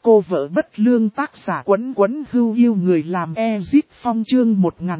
Cô vợ bất lương tác giả Quấn Quấn Hưu yêu người làm Ezip Phong chương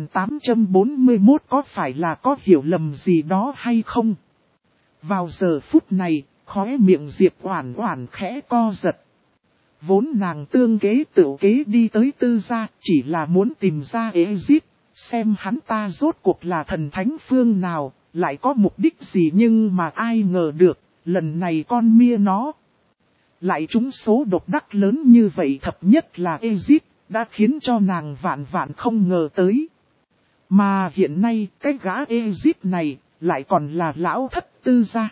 1841 có phải là có hiểu lầm gì đó hay không? Vào giờ phút này, khóe miệng Diệp Oản Oản khẽ co giật. Vốn nàng tương kế tựu kế đi tới Tư gia chỉ là muốn tìm ra Ezip, xem hắn ta rốt cuộc là thần thánh phương nào, lại có mục đích gì, nhưng mà ai ngờ được, lần này con mia nó lại trúng số độc đắc lớn như vậy, thập nhất là Ezip, đã khiến cho nàng vạn vạn không ngờ tới. Mà hiện nay cái gã Ezip này lại còn là lão thất Tư gia,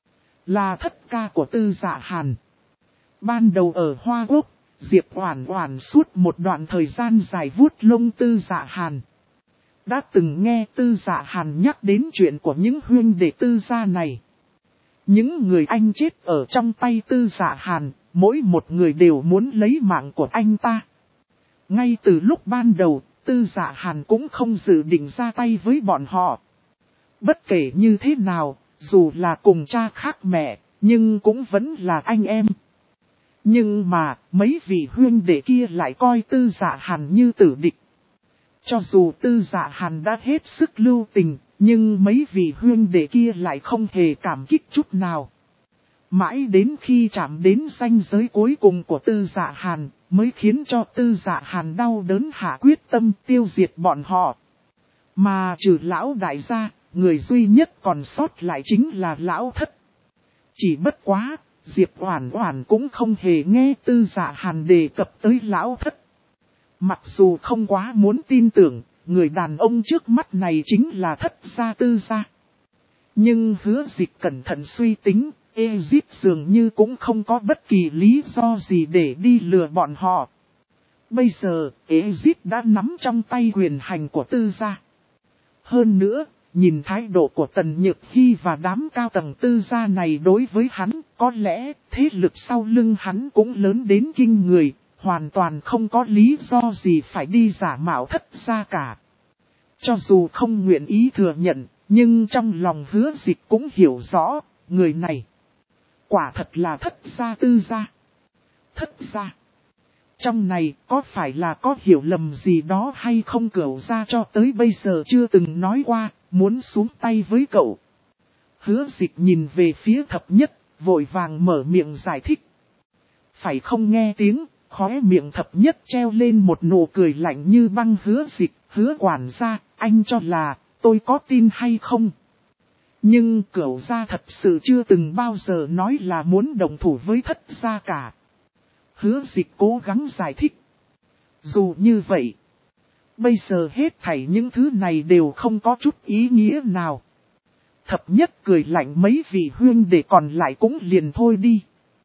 là thất ca của Tư Dạ Hàn. Ban đầu ở Hoa Quốc, Diệp Oản Oản suốt một đoạn thời gian dài vuốt lông Tư Dạ Hàn. Đã từng nghe Tư Dạ Hàn nhắc đến chuyện của những huynh đệ Tư gia này. Những người anh chết ở trong tay Tư Dạ Hàn, mỗi một người đều muốn lấy mạng của anh ta. Ngay từ lúc ban đầu, Tư Dạ Hàn cũng không dự định ra tay với bọn họ. Bất kể như thế nào, dù là cùng cha khác mẹ, nhưng cũng vẫn là anh em. Nhưng mà, mấy vị huynh đệ kia lại coi Tư Dạ Hàn như tử địch. Cho dù Tư Dạ Hàn đã hết sức lưu tình, nhưng mấy vị huynh đệ kia lại không hề cảm kích chút nào. Mãi đến khi chạm đến ranh giới cuối cùng của Tư Dạ Hàn, mới khiến cho Tư Dạ Hàn đau đớn hạ quyết tâm tiêu diệt bọn họ. Mà trừ lão đại gia, người duy nhất còn sót lại chính là lão thất. Chỉ bất quá, Diệp Oản Oản cũng không hề nghe Tư Dạ Hàn đề cập tới lão thất. Mặc dù không quá muốn tin tưởng, người đàn ông trước mắt này chính là thất gia Tư gia. Nhưng Hứa Dịch cẩn thận suy tính, Ezip dường như cũng không có bất kỳ lý do gì để đi lừa bọn họ. Bây giờ, Ezip đã nắm trong tay quyền hành của Tư gia. Hơn nữa, nhìn thái độ của Tần Nhược Hy và đám cao tầng Tư gia này đối với hắn, có lẽ thế lực sau lưng hắn cũng lớn đến kinh người, hoàn toàn không có lý do gì phải đi giả mạo thất gia cả. Cho dù không nguyện ý thừa nhận, nhưng trong lòng Hứa Dịch cũng hiểu rõ, người này quả thật là thất gia Tư gia. Thất gia. Trong này có phải là có hiểu lầm gì đó hay không, Cửu gia cho tới bây giờ chưa từng nói qua, muốn xuống tay với cậu. Hứa Dịch nhìn về phía thập nhất, vội vàng mở miệng giải thích. Phải không nghe tiếng, khóe miệng thập nhất treo lên một nụ cười lạnh như băng. Hứa Dịch, Hứa quản gia, anh cho là tôi có tin hay không? Nhưng Cửu gia thật sự chưa từng bao giờ nói là muốn đồng thủ với thất gia cả. Hứa Dịch cố gắng giải thích. Dù như vậy, bây giờ hết thảy những thứ này đều không có chút ý nghĩa nào. Thập nhất cười lạnh, mấy vị huynh đệ còn lại cũng liền thôi đi.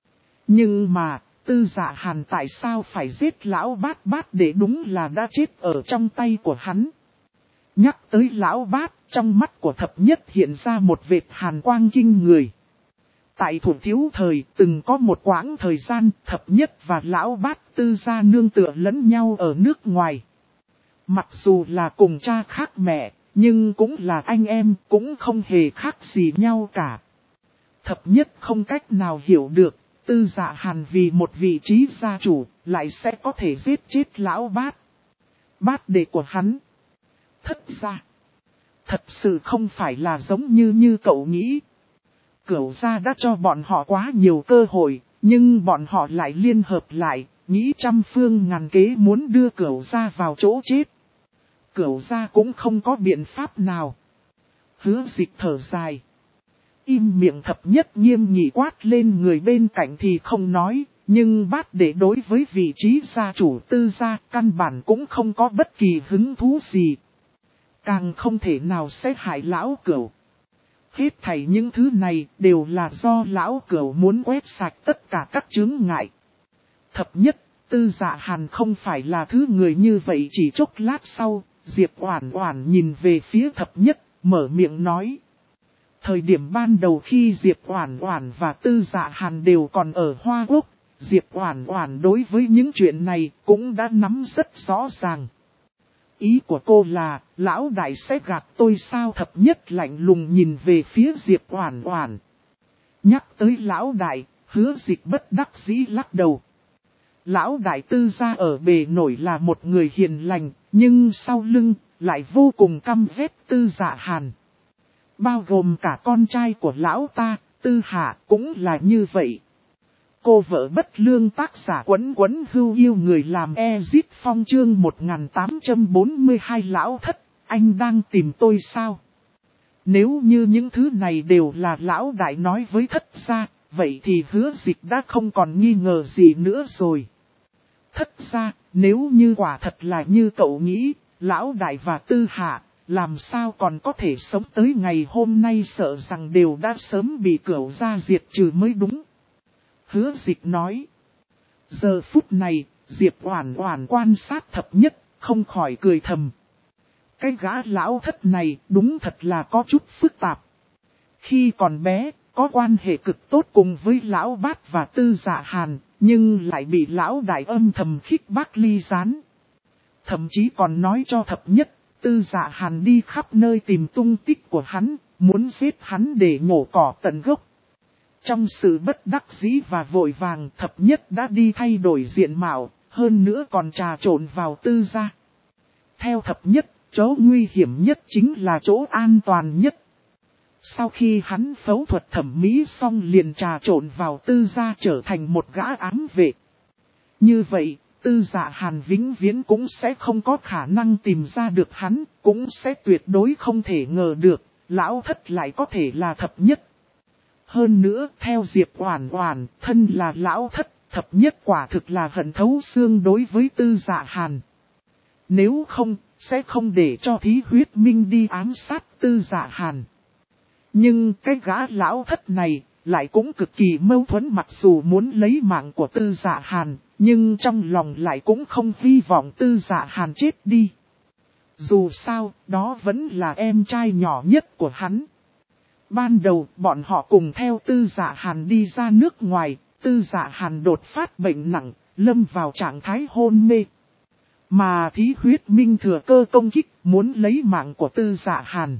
Nhưng mà, Tư Dạ Hàn tại sao phải giết lão bát bát để đúng là đã chết ở trong tay của hắn. Nhắc tới lão bát, trong mắt của thập nhất hiện ra một vệt hàn quang kinh người. Tại Thủ Thiếu thời, từng có một quãng thời gian, thập nhất và lão bát Tư gia nương tựa lẫn nhau ở nước ngoài. Mặc dù là cùng cha khác mẹ, nhưng cũng là anh em, cũng không hề khác gì nhau cả. Thập nhất không cách nào hiểu được, Tư Dạ Hàn vì một vị trí gia chủ, lại sẽ có thể giết chết lão bát. Bát đệ của hắn. Thất gia. Thật sự không phải là giống như cậu nghĩ. Cửu gia đã cho bọn họ quá nhiều cơ hội, nhưng bọn họ lại liên hợp lại, nghĩ trăm phương ngàn kế muốn đưa Cửu gia vào chỗ chết. Cửu gia cũng không có biện pháp nào. Hứa Dịch thở dài. Im miệng. Thập nhất nghiêm nghị quát lên người bên cạnh thì không nói, nhưng bát đệ đối với vị trí gia chủ Tư gia căn bản cũng không có bất kỳ hứng thú gì. Càng không thể nào sẽ hại lão Cửu. Hết thảy những thứ này đều là do lão Cửu muốn quét sạch tất cả các chướng ngại. Thập nhất, Tư Dạ Hàn không phải là thứ người như vậy. Chỉ chốc lát sau, Diệp Oản Oản nhìn về phía thập nhất, mở miệng nói. Thời điểm ban đầu khi Diệp Oản Oản và Tư Dạ Hàn đều còn ở Hoa Quốc, Diệp Oản Oản đối với những chuyện này cũng đã nắm rất rõ ràng. Ý của cô là, lão đại sẽ gạt tôi sao? Thập nhất lạnh lùng nhìn về phía Diệp Oản Oản. Nhắc tới lão đại, Hứa Dịch bất đắc dĩ lắc đầu. lão đại Tư gia ở bề nổi là một người hiền lành, nhưng sau lưng lại vô cùng căm ghét Tư Dạ Hàn. Bao gồm cả con trai của lão ta, Tư Hạ cũng là như vậy. Cô vợ bất lương tác giả Quấn Quấn Hưu yêu người làm Ezit Phong chương 1842 lão thất, anh đang tìm tôi sao? Nếu như những thứ này đều là lão đại nói với thất gia, vậy thì Hứa Dịch đã không còn nghi ngờ gì nữa rồi. Thất gia, nếu như quả thật là như cậu nghĩ, lão đại và Tư Hạ, làm sao còn có thể sống tới ngày hôm nay, sợ rằng đều đã sớm bị Cửu gia diệt trừ mới đúng. Hứa Dịch nói. Giờ phút này, Diệp Oản Oản quan sát Thập Nhất, không khỏi cười thầm. Cái gã lão thất này đúng thật là có chút phức tạp. Khi còn bé, có quan hệ cực tốt cùng với lão bát và Tư Dạ Hàn, nhưng lại bị lão đại âm thầm khích bác ly gián. Thậm chí còn nói cho Thập Nhất, Tư Dạ Hàn đi khắp nơi tìm tung tích của hắn, muốn giết hắn để nhổ cỏ tận gốc. Trong sự bất đắc dĩ và vội vàng, Thập Nhất đã đi thay đổi diện mạo, hơn nữa còn trà trộn vào Tư gia. Theo Thập Nhất, chỗ nguy hiểm nhất chính là chỗ an toàn nhất. Sau khi hắn phẫu thuật thẩm mỹ xong liền trà trộn vào Tư gia trở thành một gã ám vệ. Như vậy, Tư Dạ Hàn vĩnh viễn cũng sẽ không có khả năng tìm ra được hắn, cũng sẽ tuyệt đối không thể ngờ được, lão thất lại có thể là Thập Nhất. Hơn nữa, theo Diệp Oản Oản, thân là lão thất, Thập Nhất quả thực là hận thấu xương đối với Tư Dạ Hàn. Nếu không, sẽ không để cho Thí Huyết Minh đi ám sát Tư Dạ Hàn. Nhưng cái gã lão thất này, lại cũng cực kỳ mâu thuẫn, mặc dù muốn lấy mạng của Tư Dạ Hàn, nhưng trong lòng lại cũng không hy vọng Tư Dạ Hàn chết đi. Dù sao, đó vẫn là em trai nhỏ nhất của hắn. Ban đầu, bọn họ cùng theo Tư Dạ Hàn đi ra nước ngoài, Tư Dạ Hàn đột phát bệnh nặng, lâm vào trạng thái hôn mê. Mà Thí Huyết Minh thừa cơ công kích, muốn lấy mạng của Tư Dạ Hàn.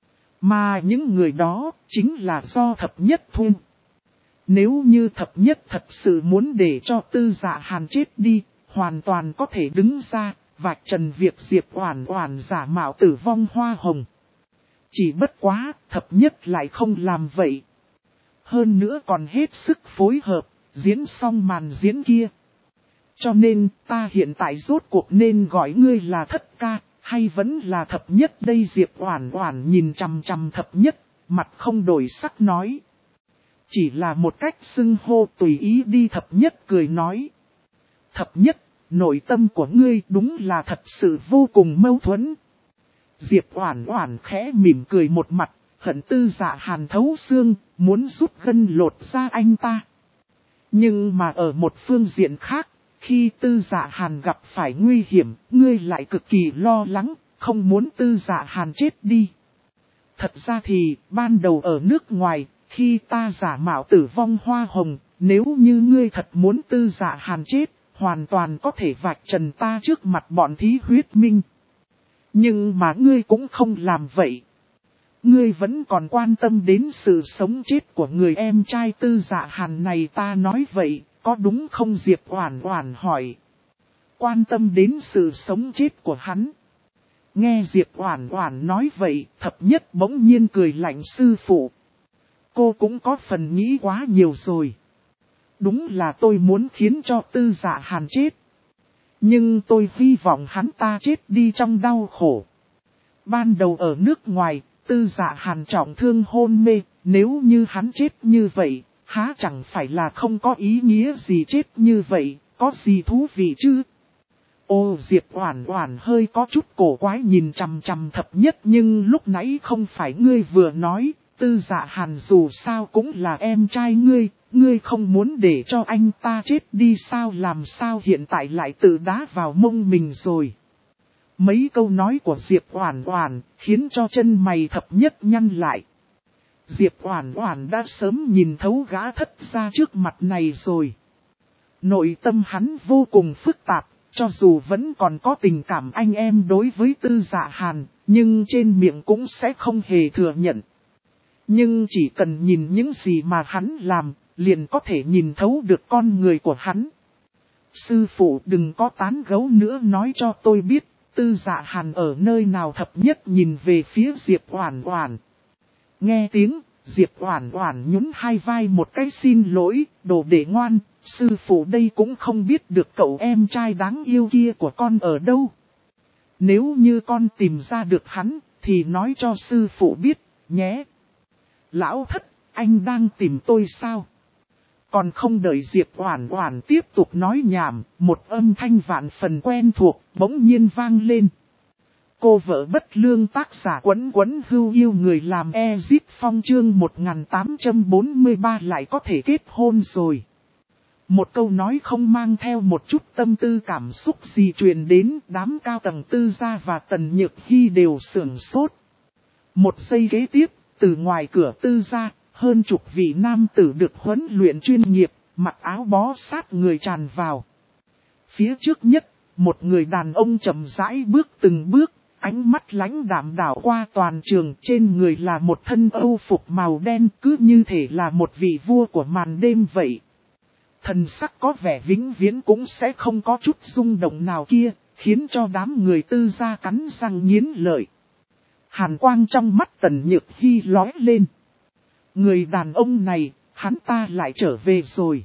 Mà những người đó, chính là do Thập Nhất thuê. Nếu như Thập Nhất thật sự muốn để cho Tư Dạ Hàn chết đi, hoàn toàn có thể đứng ra, vạch trần việc Diệp Oản Oản giả mạo tử vong hoa hồng. Chỉ bất quá, Thập Nhất lại không làm vậy. Hơn nữa còn hết sức phối hợp, diễn xong màn diễn kia. Cho nên, ta hiện tại rốt cuộc nên gọi ngươi là Thất ca, hay vẫn là Thập Nhất đây? Diệp Oản Oản nhìn chằm chằm Thập Nhất, mặt không đổi sắc nói. Chỉ là một cách xưng hô tùy ý đi. Thập Nhất cười nói. Thập Nhất, nội tâm của ngươi đúng là thật sự vô cùng mâu thuẫn. Diệp Oản Oản khẽ mỉm cười một mặt, hận Tư Dạ Hàn thấu xương, muốn rút gân lột da anh ta. Nhưng mà ở một phương diện khác, khi Tư Dạ Hàn gặp phải nguy hiểm, ngươi lại cực kỳ lo lắng, không muốn Tư Dạ Hàn chết đi. Thật ra thì, ban đầu ở nước ngoài, khi ta giả mạo tử vong hoa hồng, nếu như ngươi thật muốn Tư Dạ Hàn chết, hoàn toàn có thể vạch trần ta trước mặt bọn Thí Huyết Minh. Nhưng mà ngươi cũng không làm vậy. Ngươi vẫn còn quan tâm đến sự sống chết của người em trai Tư Dạ Hàn này, ta nói vậy, có đúng không? Diệp Oản Oản hỏi. Quan tâm đến sự sống chết của hắn. Nghe Diệp Oản Oản nói vậy, Thập Nhất bỗng nhiên cười lạnh. Sư phụ, cô cũng có phần nghĩ quá nhiều rồi. Đúng là tôi muốn khiến cho Tư Dạ Hàn chết. Nhưng tôi hy vọng hắn ta chết đi trong đau khổ. Ban đầu ở nước ngoài, Tư Dạ Hàn trọng thương hôn mê, nếu như hắn chết như vậy, há chẳng phải là không có ý nghĩa gì? Chết như vậy, có gì thú vị chứ? Ô, Diệp Oản Oản hơi có chút cổ quái nhìn chằm chằm Thập Nhất, nhưng lúc nãy không phải ngươi vừa nói, Tư Dạ Hàn dù sao cũng là em trai ngươi, ngươi không muốn để cho anh ta chết đi sao? Làm sao hiện tại lại tự đá vào mông mình rồi? Mấy câu nói của Diệp Oản Oản khiến cho chân mày Thập Nhất nhăn lại. Diệp Oản Oản đã sớm nhìn thấu gã thất gia trước mặt này rồi. Nội tâm hắn vô cùng phức tạp, cho dù vẫn còn có tình cảm anh em đối với Tư Dạ Hàn, nhưng trên miệng cũng sẽ không hề thừa nhận. Nhưng chỉ cần nhìn những gì mà hắn làm, liền có thể nhìn thấu được con người của hắn. Sư phụ đừng có tán gẫu nữa, nói cho tôi biết, Tư Dạ Hàn ở nơi nào. Thập nhất nhìn về phía Diệp Oản Oản. Nghe tiếng, Diệp Oản Oản nhún hai vai một cái xin lỗi, đồ đệ ngoan, sư phụ đây cũng không biết được cậu em trai đáng yêu kia của con ở đâu. Nếu như con tìm ra được hắn, thì nói cho sư phụ biết, nhé. Lão thất, anh đang tìm tôi sao? Còn không đợi Diệp Oản Oản tiếp tục nói nhảm, một âm thanh vạn phần quen thuộc, bỗng nhiên vang lên. Cô vợ bất lương tác giả Quấn Quấn Hưu yêu người làm Ezip Phong chương 1843 lại có thể kết hôn rồi. Một câu nói không mang theo một chút tâm tư cảm xúc gì truyền đến, đám cao tầng Tư gia và Tần Nhược Hy đều sửng sốt. Một giây kế tiếp, từ ngoài cửa Tư gia, hơn chục vị nam tử được huấn luyện chuyên nghiệp, mặc áo bó sát người tràn vào. Phía trước nhất, một người đàn ông chậm rãi bước từng bước, ánh mắt lãnh đạm đảo qua toàn trường, trên người là một thân âu phục màu đen, cứ như thể là một vị vua của màn đêm vậy. Thần sắc có vẻ vĩnh viễn cũng sẽ không có chút rung động nào kia, khiến cho đám người Tư gia cắn răng nghiến lợi. Hàn quang trong mắt Tần Nhược Hy lóe lên. Người đàn ông này, hắn ta lại trở về rồi.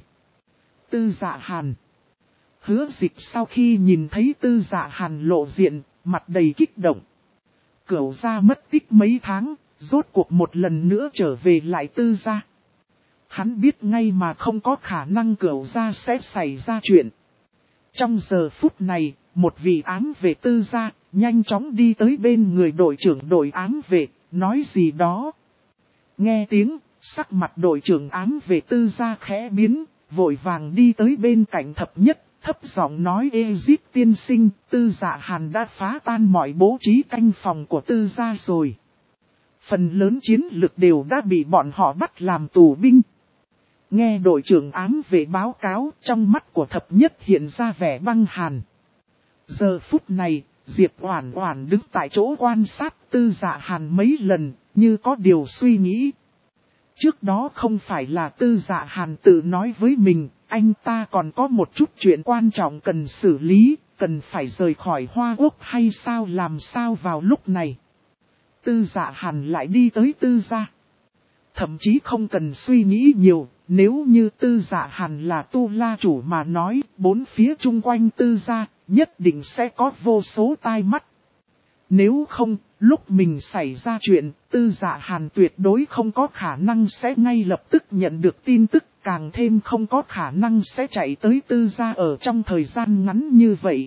Tư Dạ Hàn. Hứa Dịch sau khi nhìn thấy Tư Dạ Hàn lộ diện, mặt đầy kích động. Cửu gia mất tích mấy tháng, rốt cuộc một lần nữa trở về lại Tư gia. Hắn biết ngay mà không có khả năng Cửu gia sẽ xảy ra chuyện. Trong giờ phút này, một vị ám vệ Tư gia, nhanh chóng đi tới bên người đội trưởng đội ám vệ, nói gì đó. Nghe tiếng, sắc mặt đội trưởng ám vệ Tư gia khẽ biến, vội vàng đi tới bên cạnh thập nhất, thấp giọng nói: Ezip tiên sinh, Tư Dạ Hàn đã phá tan mọi bố trí canh phòng của Tư gia rồi. Phần lớn chiến lực đều đã bị bọn họ bắt làm tù binh. Nghe đội trưởng ám vệ báo cáo, trong mắt của thập nhất hiện ra vẻ băng hàn. Giờ phút này, Diệp Oản Oản đứng tại chỗ quan sát Tư Dạ Hàn mấy lần, như có điều suy nghĩ. Trước đó không phải là Tư Dạ Hàn tự nói với mình, anh ta còn có một chút chuyện quan trọng cần xử lý, cần phải rời khỏi Hoa Quốc hay sao, làm sao vào lúc này. Tư Dạ Hàn lại đi tới Tư gia. Thậm chí không cần suy nghĩ nhiều, nếu như Tư Dạ Hàn là Tu La chủ mà nói, bốn phía chung quanh Tư gia, nhất định sẽ có vô số tai mắt. Nếu không, lúc mình xảy ra chuyện, Tư Dạ Hàn tuyệt đối không có khả năng sẽ ngay lập tức nhận được tin tức, càng thêm không có khả năng sẽ chạy tới Tư gia ở trong thời gian ngắn như vậy.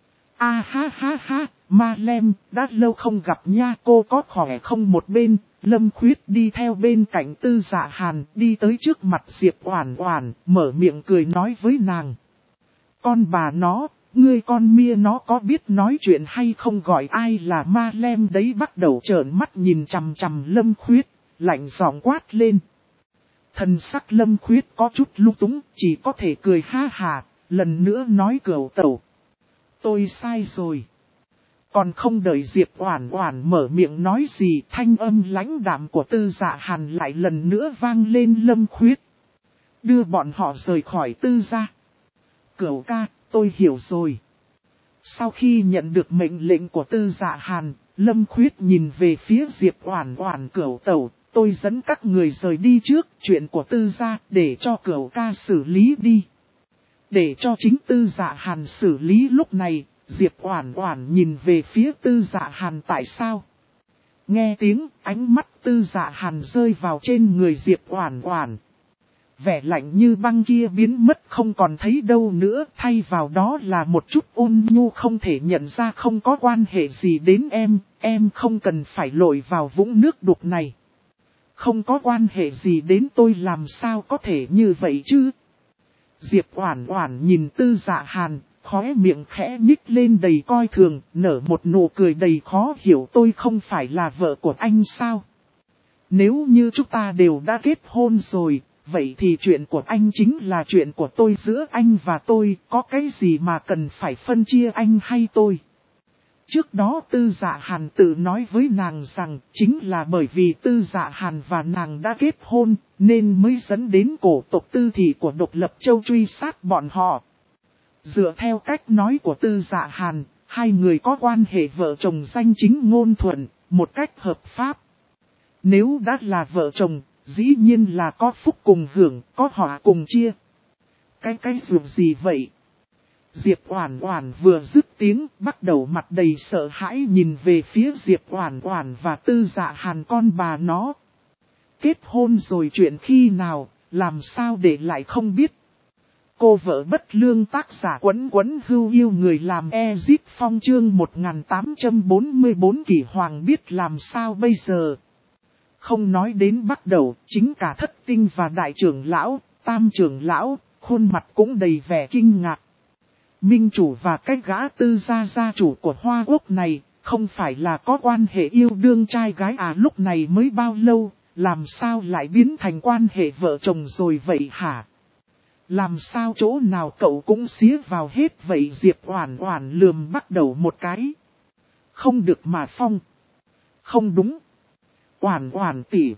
A ha ha ha, Ma Lem, đã lâu không gặp nha, cô có khỏe không? Một bên, Lâm Khuyết đi theo bên cạnh Tư Dạ Hàn, đi tới trước mặt Diệp Oản Oản, mở miệng cười nói với nàng. Con bà nó, ngươi con mia nó có biết nói chuyện hay không, gọi ai là Ma Lem đấy? Bắt đầu trợn mắt nhìn chằm chằm Lâm Khuyết, lạnh giọng quát lên. Thần sắc Lâm Khuyết có chút lung túng, chỉ có thể cười ha hà, lần nữa nói: Cửu tẩu, tôi sai rồi. Còn không đợi Diệp Oản Oản mở miệng nói gì, thanh âm lãnh đạm của Tư Dạ Hàn lại lần nữa vang lên: Lâm Khuyết, đưa bọn họ rời khỏi Tư gia. Cửu ca, tôi hiểu rồi. Sau khi nhận được mệnh lệnh của Tư Dạ Hàn, Lâm Khuyết nhìn về phía Diệp Oản Oản: Cửu tẩu, tôi dẫn các người rời đi trước, chuyện của Tư gia để cho Cửu ca xử lý đi. Để cho chính Tư Dạ Hàn xử lý. Lúc này, Diệp Oản Oản nhìn về phía Tư Dạ Hàn: tại sao? Nghe tiếng, ánh mắt Tư Dạ Hàn rơi vào trên người Diệp Oản Oản. Vẻ lạnh như băng kia biến mất không còn thấy đâu nữa, thay vào đó là một chút ôn nhu không thể nhận ra. Không có quan hệ gì đến em không cần phải lội vào vũng nước đục này. Không có quan hệ gì đến tôi, làm sao có thể như vậy chứ? Diệp Oản Oản nhìn Tư Dạ Hàn, khóe miệng khẽ nhích lên đầy coi thường, nở một nụ cười đầy khó hiểu. Tôi không phải là vợ của anh sao? Nếu như chúng ta đều đã kết hôn rồi, vậy thì chuyện của anh chính là chuyện của tôi, giữa anh và tôi, có cái gì mà cần phải phân chia anh hay tôi? Trước đó Tư Dạ Hàn tự nói với nàng rằng, chính là bởi vì Tư Dạ Hàn và nàng đã kết hôn, nên mới dẫn đến cổ tộc Tư thị của độc lập châu truy sát bọn họ. Dựa theo cách nói của Tư Dạ Hàn, hai người có quan hệ vợ chồng danh chính ngôn thuận, một cách hợp pháp. Nếu đã là vợ chồng, dĩ nhiên là có phúc cùng hưởng, có họa cùng chia. Cái dù gì vậy? Diệp Oản Oản vừa dứt tiếng, bắt đầu mặt đầy sợ hãi nhìn về phía Diệp Oản Oản và Tư Dạ Hàn con bà nó. Kết hôn rồi chuyện khi nào, làm sao để lại không biết. Cô vợ bất lương tác giả Quấn Quấn Hưu yêu người làm Ezip Phong chương 1844 Kỷ Hoàng biết làm sao bây giờ. Không nói đến bắt đầu, chính cả Thất Tinh và Đại trưởng lão, Tam trưởng lão, khuôn mặt cũng đầy vẻ kinh ngạc. Minh chủ và cái gã Tư gia gia chủ của Hoa Quốc này, không phải là có quan hệ yêu đương trai gái à, lúc này mới bao lâu, làm sao lại biến thành quan hệ vợ chồng rồi vậy hả? Làm sao chỗ nào cậu cũng xía vào hết vậy? Diệp Oản Oản lườm bắt đầu một cái. Không được mà Phong. Không đúng. Oản Oản tỷ.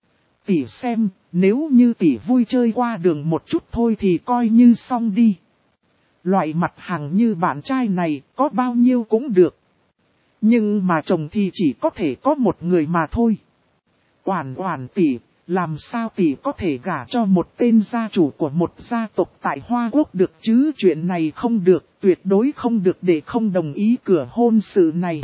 Tỷ xem, nếu như tỷ vui chơi qua đường một chút thôi thì coi như xong đi. Loại mặt hàng như bạn trai này có bao nhiêu cũng được. Nhưng mà chồng thì chỉ có thể có một người mà thôi. Oản Oản tỷ, làm sao tỷ có thể gả cho một tên gia chủ của một gia tộc tại Hoa Quốc được chứ? Chuyện này không được, tuyệt đối không được, để không đồng ý cửa hôn sự này.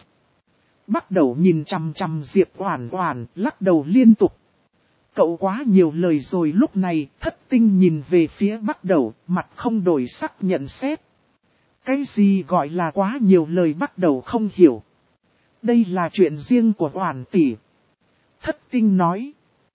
Bắt đầu nhìn chằm chằm Diệp Oản Oản, lắc đầu liên tục. Cậu quá nhiều lời rồi. Lúc này Thất Tinh nhìn về phía bắt đầu, mặt không đổi sắc nhận xét. Cái gì gọi là quá nhiều lời? Bắt đầu không hiểu. Đây là chuyện riêng của Oản tỷ. Thất Tinh nói.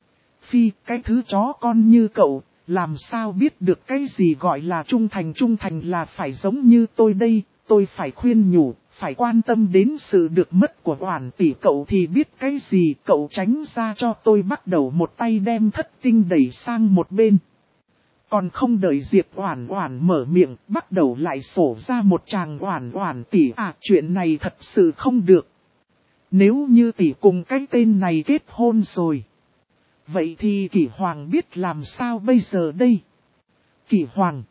Phi, cái thứ chó con như cậu, làm sao biết được cái gì gọi là trung thành? Trung thành là phải giống như tôi đây, tôi phải khuyên nhủ, phải quan tâm đến sự được mất của Oản tỷ. Cậu thì biết cái gì? Cậu tránh ra cho tôi. Bắt đầu một tay đem Thất Tinh đẩy sang một bên. Còn không đợi Diệp Oản Oản mở miệng, bắt đầu lại sổ ra một tràng. Oản Oản tỷ à, chuyện này thật sự không được. Nếu như tỷ cùng cái tên này kết hôn rồi, vậy thì Kỷ Hoàng biết làm sao bây giờ đây? Kỷ Hoàng.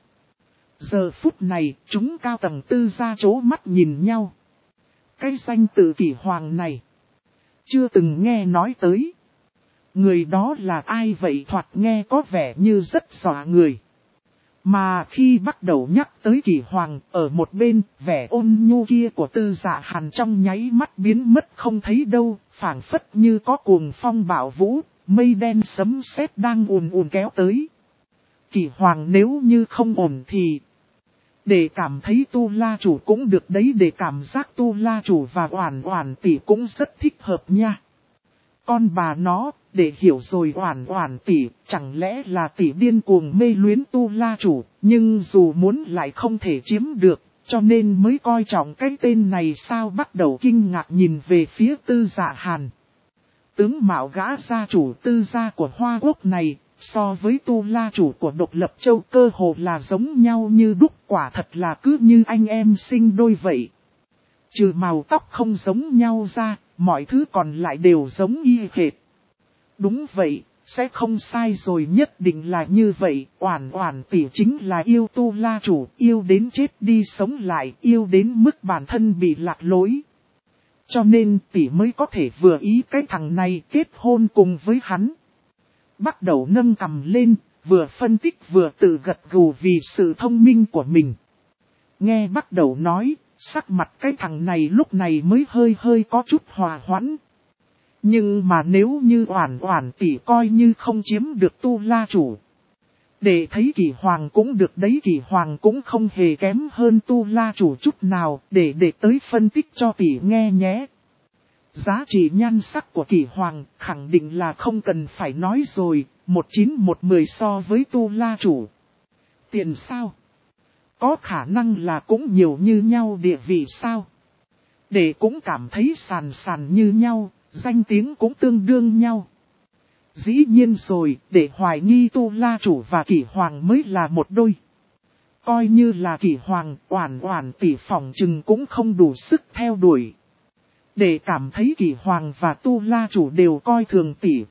Giờ phút này, chúng cao tầng Tư gia chố mắt nhìn nhau. Cái danh từ Kỷ Hoàng này, chưa từng nghe nói tới. Người đó là ai vậy? Thoạt nghe có vẻ như rất dọa người. Mà khi bắt đầu nhắc tới Kỷ Hoàng, ở một bên, vẻ ôn nhu kia của Tư Dạ Hàn trong nháy mắt biến mất không thấy đâu, phảng phất như có cuồng phong bạo vũ, mây đen sấm sét đang ùn ùn kéo tới. Kỷ Hoàng nếu như không ổn thì để cảm thấy Tu La Chủ cũng được đấy, để cảm giác Tu La Chủ và Oản Oản tỷ cũng rất thích hợp nha. Con bà nó, để hiểu rồi. Oản Oản tỷ, chẳng lẽ là tỷ điên cuồng mê luyến Tu La Chủ, nhưng dù muốn lại không thể chiếm được, cho nên mới coi trọng cái tên này sao? Bắt đầu kinh ngạc nhìn về phía Tư Dạ Hàn. Tướng mạo gã gia chủ Tư gia của Hoa Quốc này, so với Tu La Chủ của Độc Lập Châu cơ hồ là giống nhau như đúc, quả thật là cứ như anh em sinh đôi vậy. Trừ màu tóc không giống nhau ra, mọi thứ còn lại đều giống y hệt. Đúng vậy, sẽ không sai rồi, nhất định là như vậy. Oản Oản tỷ chính là yêu Tu La Chủ, yêu đến chết đi sống lại, yêu đến mức bản thân bị lạc lối. Cho nên tỷ mới có thể vừa ý cái thằng này kết hôn cùng với hắn. Bắt đầu nâng cằm lên, vừa phân tích vừa tự gật gù vì sự thông minh của mình. Nghe bắt đầu nói, sắc mặt cái thằng này lúc này mới hơi có chút hòa hoãn. Nhưng mà nếu như Oản Oản tỷ coi như không chiếm được Tu La Chủ, để thấy Kỷ Hoàng cũng được đấy. Kỷ Hoàng cũng không hề kém hơn Tu La Chủ chút nào, để tới phân tích cho tỷ nghe nhé. Giá trị nhan sắc của Kỷ Hoàng khẳng định là không cần phải nói rồi, 19110 so với Tu La Chủ. Tiền sao? Có khả năng là cũng nhiều như nhau. Địa vị sao? Để cũng cảm thấy sàn như nhau, danh tiếng cũng tương đương nhau. Dĩ nhiên rồi, để hoài nghi Tu La Chủ và Kỷ Hoàng mới là một đôi. Coi như là Kỷ Hoàng, Oản Oản tỷ phỏng chừng cũng không đủ sức theo đuổi. Để cảm thấy Kỷ Hoàng và Tu La Chủ đều coi thường tỷ.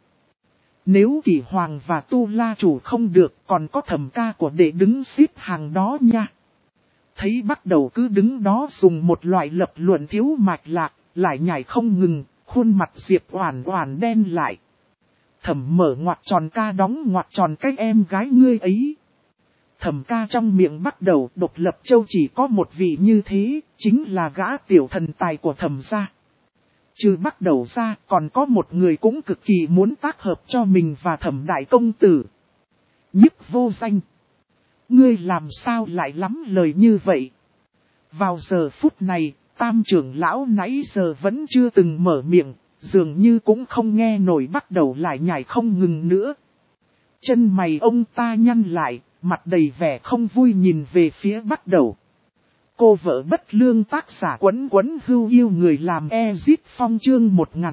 Nếu Kỷ Hoàng và Tu La Chủ không được, còn có Thẩm ca của đệ đứng xếp hàng đó nha. thấy bắt đầu cứ đứng đó dùng một loại lập luận thiếu mạch lạc, lại nhảy không ngừng, khuôn mặt Diệp Oản Oản đen lại. Thẩm mở ngoặc tròn ca đóng ngoặc tròn cái em gái ngươi ấy. Thẩm ca trong miệng bắt đầu độc lập châu chỉ có một vị như thế, chính là gã tiểu thần tài của thẩm gia. Trừ bắt đầu ra còn có một người cũng cực kỳ muốn tác hợp cho mình và thẩm đại công tử. Nhức vô danh. Ngươi làm sao lại lắm lời như vậy? Vào giờ phút này, Tam trưởng lão nãy giờ vẫn chưa từng mở miệng, dường như cũng không nghe nổi bắt đầu lại nhảy không ngừng nữa. Chân mày ông ta nhăn lại, mặt đầy vẻ không vui nhìn về phía bắt đầu. Cô vợ bất lương tác giả Quấn Quấn Hưu yêu người làm Ezit Phong chương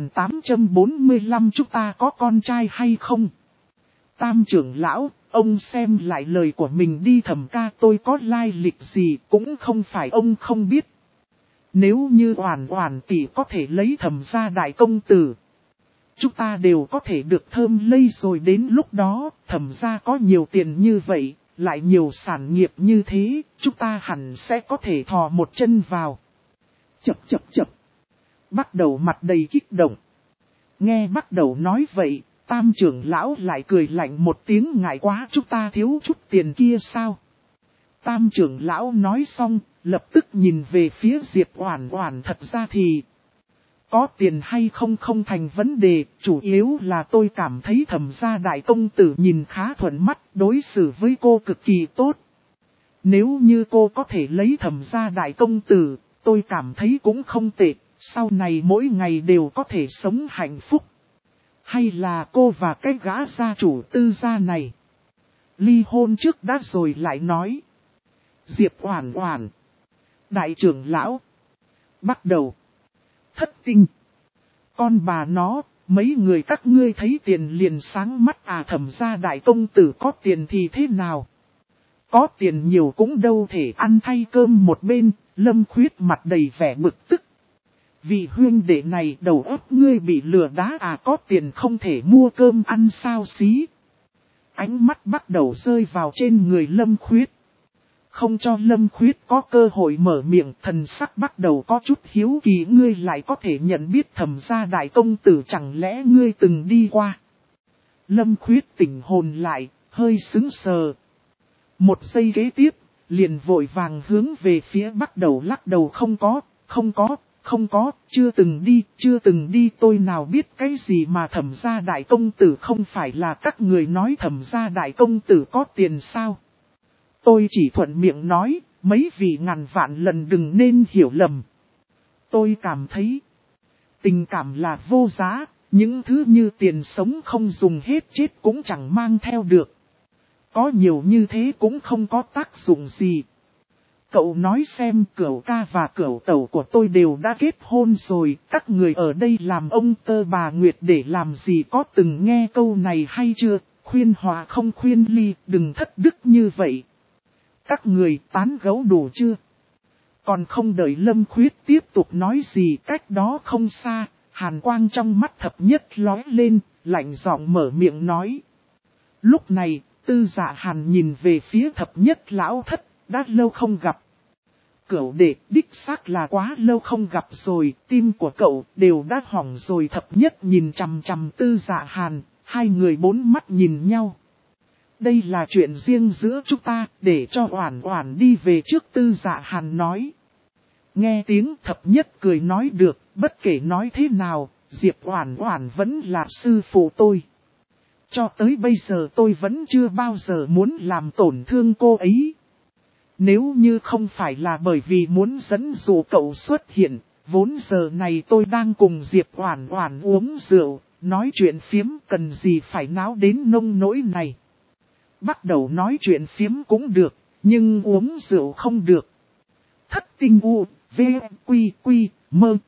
1845 chúng ta có con trai hay không? Tam trưởng lão, ông xem lại lời của mình đi thẩm ca tôi có lai lịch gì cũng không phải ông không biết. Nếu như Oản Oản tỷ có thể lấy thẩm gia đại công tử, chúng ta đều có thể được thơm lây rồi đến lúc đó thẩm gia có nhiều tiền như vậy, lại nhiều sản nghiệp như thế, chúng ta hẳn sẽ có thể thò một chân vào. Chập chập chập. Bắt đầu mặt đầy kích động. Nghe bắt đầu nói vậy, Tam trưởng lão lại cười lạnh một tiếng ngại quá chúng ta thiếu chút tiền kia sao. Tam trưởng lão nói xong, lập tức nhìn về phía Diệp Oản Oản thật ra thì có tiền hay không không thành vấn đề, chủ yếu là tôi cảm thấy thẩm gia đại công tử nhìn khá thuận mắt, đối xử với cô cực kỳ tốt. Nếu như cô có thể lấy thẩm gia đại công tử, tôi cảm thấy cũng không tệ, sau này mỗi ngày đều có thể sống hạnh phúc. Hay là cô và cái gã gia chủ Tư gia này ly hôn trước đã rồi lại nói. Diệp Oản Oản, đại trưởng lão, bắt đầu. Thất tinh. Con bà nó, mấy người các ngươi thấy tiền liền sáng mắt à, thẩm gia đại công tử có tiền thì thế nào? Có tiền nhiều cũng đâu thể ăn thay cơm một bên, Lâm Khuyết mặt đầy vẻ bực tức. Vị huynh đệ này đầu óc ngươi bị lừa đá à, có tiền không thể mua cơm ăn sao xí. Ánh mắt bắt đầu rơi vào trên người Lâm Khuyết. Không cho Lâm Khuyết có cơ hội mở miệng, thần sắc bắt đầu có chút hiếu kỳ, ngươi lại có thể nhận biết thẩm gia đại công tử, chẳng lẽ ngươi từng đi qua. Lâm Khuyết tỉnh hồn lại, hơi sững sờ. Một giây kế tiếp, liền vội vàng hướng về phía bắt đầu lắc đầu, không có, chưa từng đi, tôi nào biết cái gì mà thẩm gia đại công tử, không phải là các người nói thẩm gia đại công tử có tiền sao? Tôi chỉ thuận miệng nói, mấy vị ngàn vạn lần đừng nên hiểu lầm. Tôi cảm thấy, tình cảm là vô giá, những thứ như tiền sống không dùng hết chết cũng chẳng mang theo được. Có nhiều như thế cũng không có tác dụng gì. Cậu nói xem, cửu ca và cửu tẩu của tôi đều đã kết hôn rồi, các người ở đây làm ông tơ bà Nguyệt để làm gì, có từng nghe câu này hay chưa? Khuyên hòa không khuyên ly, đừng thất đức như vậy. Các người tán gẫu đủ chưa? Còn không đợi Lâm Khuyết tiếp tục nói gì, cách đó không xa, hàn quang trong mắt thập nhất lóe lên, lạnh giọng mở miệng nói. Lúc này, Tư Dạ Hàn nhìn về phía thập nhất lão thất, đã lâu không gặp. Cậu đệ đích xác là quá lâu không gặp rồi, tim của cậu đều đã hỏng rồi. Thập nhất nhìn chằm chằm Tư Dạ Hàn, hai người bốn mắt nhìn nhau. Đây là chuyện riêng giữa chúng ta, để cho Oản Oản đi về trước, Tư Dạ Hàn nói. Nghe tiếng thập nhất cười nói được, bất kể nói thế nào, Diệp Oản Oản vẫn là sư phụ tôi. Cho tới bây giờ tôi vẫn chưa bao giờ muốn làm tổn thương cô ấy. Nếu như không phải là bởi vì muốn dẫn dụ cậu xuất hiện, vốn giờ này tôi đang cùng Diệp Oản Oản uống rượu, nói chuyện phiếm, cần gì phải náo đến nông nỗi này. Bắt đầu nói chuyện phiếm cũng được, nhưng uống rượu không được. Thất tinh u, v, quy, quy, mơ.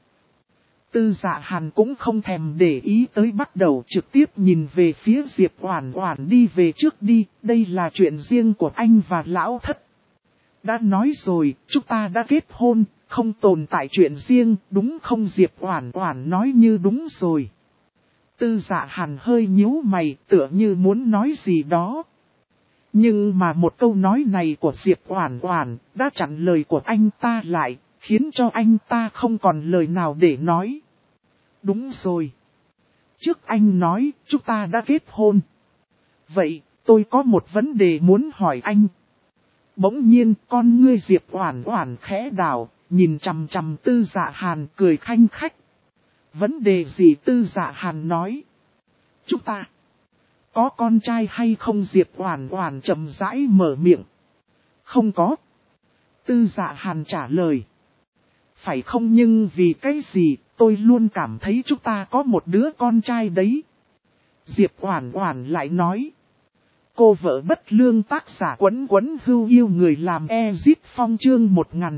Tư Dạ Hàn cũng không thèm để ý tới bắt đầu, trực tiếp nhìn về phía Diệp Oản Oản đi về trước đi, đây là chuyện riêng của anh và lão thất. Đã nói rồi, chúng ta đã kết hôn, không tồn tại chuyện riêng, đúng không? Diệp Oản Oản nói như đúng rồi. Tư Dạ Hàn hơi nhíu mày, tựa như muốn nói gì đó. Nhưng mà một câu nói này của Diệp Oản Oản đã chặn lời của anh ta lại, khiến cho anh ta không còn lời nào để nói. Đúng rồi. Trước anh nói chúng ta đã kết hôn. Vậy, tôi có một vấn đề muốn hỏi anh. Bỗng nhiên con ngươi Diệp Oản Oản khẽ đảo, nhìn chằm chằm Tư Dạ Hàn cười khanh khách. Vấn đề gì? Tư Dạ Hàn nói. Chúng ta có con trai hay không? Diệp Oản Oản chậm rãi mở miệng. Không có. Tư Dạ Hàn trả lời. Phải không? Nhưng vì cái gì? Tôi luôn cảm thấy chúng ta có một đứa con trai đấy. Diệp Oản Oản lại nói. Cô vợ bất lương, tác giả Quấn Quấn Hưu yêu người làm Ezit Phong chương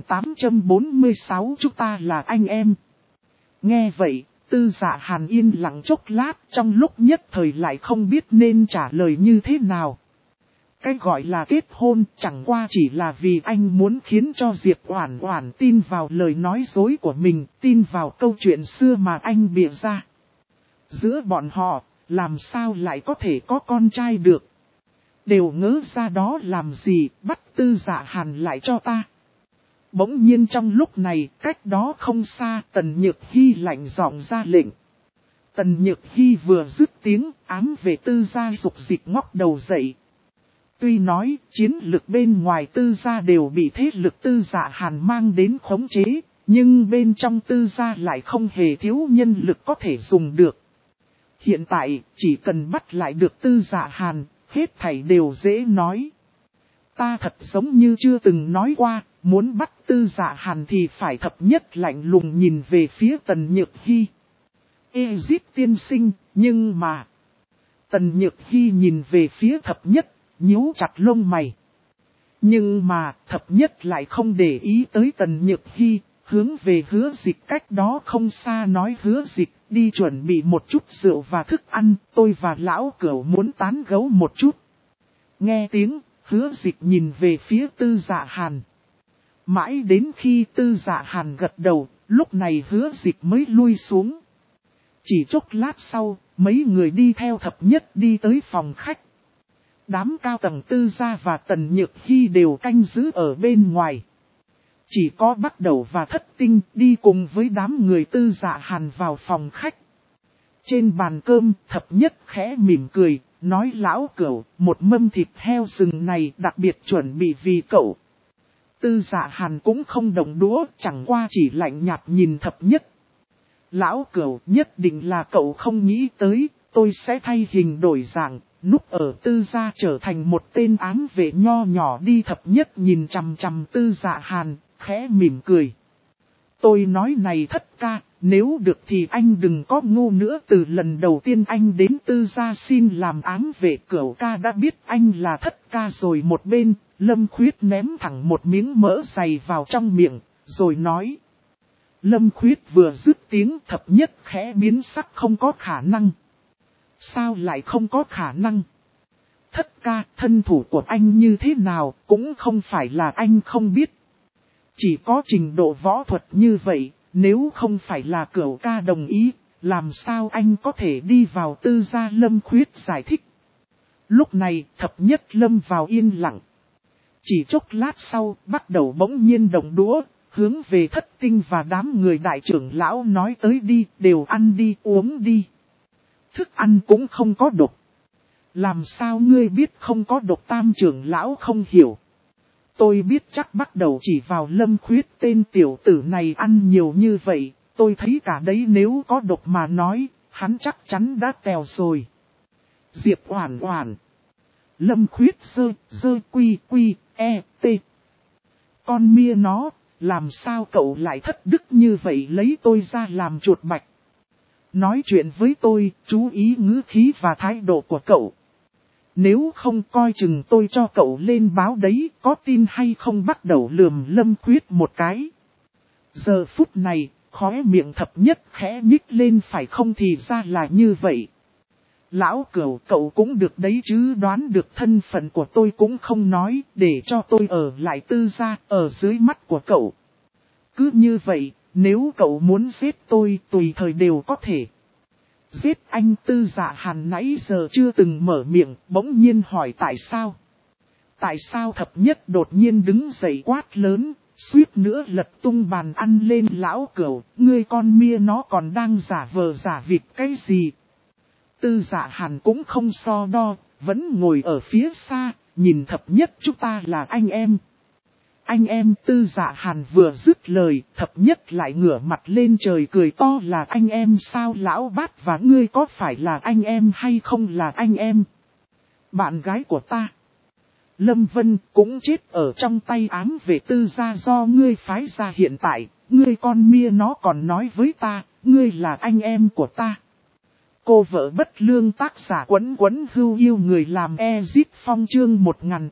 1846. Chúng ta là anh em. Nghe vậy, Tư Dạ Hàn yên lặng chốc lát, trong lúc nhất thời lại không biết nên trả lời như thế nào. Cái gọi là kết hôn chẳng qua chỉ là vì anh muốn khiến cho Diệp Oản Oản tin vào lời nói dối của mình, tin vào câu chuyện xưa mà anh bịa ra. Giữa bọn họ, làm sao lại có thể có con trai được? Đều ngớ ra đó làm gì, bắt Tư Dạ Hàn lại cho ta. Bỗng nhiên trong lúc này, cách đó không xa, Tần Nhược Hi lạnh giọng ra lệnh. Tần Nhược Hi vừa dứt tiếng, ám vệ Tư gia dục dịch ngóc đầu dậy. Tuy nói, chiến lực bên ngoài Tư gia đều bị thế lực Tư Dạ Hàn mang đến khống chế, nhưng bên trong Tư gia lại không hề thiếu nhân lực có thể dùng được. Hiện tại, chỉ cần bắt lại được Tư Dạ Hàn, hết thảy đều dễ nói. Ta thật giống như chưa từng nói qua, muốn bắt Tư Dạ Hàn thì phải thập nhất lạnh lùng nhìn về phía Tần Nhược Hi. Ezit tiên sinh, nhưng mà... Tần Nhược Hi nhìn về phía thập nhất, nhíu chặt lông mày. Nhưng mà, thập nhất lại không để ý tới Tần Nhược Hi, hướng về Hứa Dịch cách đó không xa nói. Hứa Dịch, đi chuẩn bị một chút rượu và thức ăn, tôi và lão Cửu muốn tán gẫu một chút. Nghe tiếng, Hứa Dịch nhìn về phía Tư Dạ Hàn. Mãi đến khi Tư Dạ Hàn gật đầu, lúc này Hứa Dịch mới lui xuống. Chỉ chốc lát sau, mấy người đi theo thập nhất đi tới phòng khách. Đám cao tầng Tư gia và Tần Nhược Hi đều canh giữ ở bên ngoài. Chỉ có Bắc Đầu và Thất Tinh đi cùng với đám người Tư Dạ Hàn vào phòng khách. Trên bàn cơm, thập nhất khẽ mỉm cười, nói lão Cửu, một mâm thịt heo rừng này đặc biệt chuẩn bị vì cậu. Tư Dạ Hàn cũng không động đũa, chẳng qua chỉ lạnh nhạt nhìn thập nhất. Lão Cửu, nhất định là cậu không nghĩ tới, tôi sẽ thay hình đổi dạng, núp ở Tư gia trở thành một tên ám vệ nho nhỏ đi. Thập nhất nhìn chằm chằm Tư Dạ Hàn, khẽ mỉm cười. Tôi nói này Thất ca, nếu được thì anh đừng có ngu nữa. Từ lần đầu tiên anh đến Tư gia xin làm ám vệ, Cửu ca đã biết anh là Thất ca rồi. Một bên, Lâm Khuyết ném thẳng một miếng mỡ dày vào trong miệng, rồi nói. Lâm Khuyết vừa dứt tiếng, thập nhất khẽ biến sắc. Không có khả năng. Sao lại không có khả năng? Thất ca, thân thủ của anh như thế nào, cũng không phải là anh không biết. Chỉ có trình độ võ thuật như vậy, nếu không phải là Cửu ca đồng ý, làm sao anh có thể đi vào Tư gia? Lâm Khuyết giải thích. Lúc này, thập nhất lâm vào yên lặng. Chỉ chốc lát sau, Bắt Đầu bỗng nhiên động đũa, hướng về Thất Tinh và đám người đại trưởng lão nói tới. Đi, đều ăn đi, uống đi. Thức ăn cũng không có độc. Làm sao ngươi biết không có độc? Tam trưởng lão không hiểu. Tôi biết chắc. Bắt Đầu chỉ vào Lâm Khuyết, tên tiểu tử này ăn nhiều như vậy, tôi thấy cả đấy, nếu có độc mà nói, hắn chắc chắn đã tèo rồi. Diệp Oản Oản. Lâm Khuyết dơ quy t. Con mia nó, làm sao cậu lại thất đức như vậy, lấy tôi ra làm chuột bạch. Nói chuyện với tôi, chú ý ngữ khí và thái độ của cậu. Nếu không coi chừng tôi cho cậu lên báo đấy, có tin hay không? Bắt Đầu lườm Lâm Khuyết một cái. Giờ phút này, khóe miệng thập nhất khẽ nhích lên. Phải không thì ra là như vậy. Lão Cửu, cậu cũng được đấy chứ, đoán được thân phận của tôi cũng không nói, để cho tôi ở lại Tư gia, ở dưới mắt của cậu. Cứ như vậy, nếu cậu muốn giết tôi, tùy thời đều có thể. Giết anh? Tư Dạ Hàn nãy giờ chưa từng mở miệng, bỗng nhiên hỏi tại sao. Tại sao thập nhất đột nhiên đứng dậy quát lớn, suýt nữa lật tung bàn ăn lên lão cẩu, ngươi con mia nó còn đang giả vờ giả vịt cái gì? Tư Dạ Hàn cũng không so đo, vẫn ngồi ở phía xa, nhìn thập nhất chúng ta là anh em. Anh em. Tư Dạ Hàn vừa dứt lời, thập nhất lại ngửa mặt lên trời cười to là anh em sao lão bát và ngươi có phải là anh em hay không là anh em? Bạn gái của ta, Lâm Vân cũng chết ở trong tay ám về Tư gia do ngươi phái ra hiện tại, ngươi con mia nó còn nói với ta, ngươi là anh em của ta. Cô vợ bất lương tác giả Quấn Quấn Hưu yêu người làm Ezit Phong chương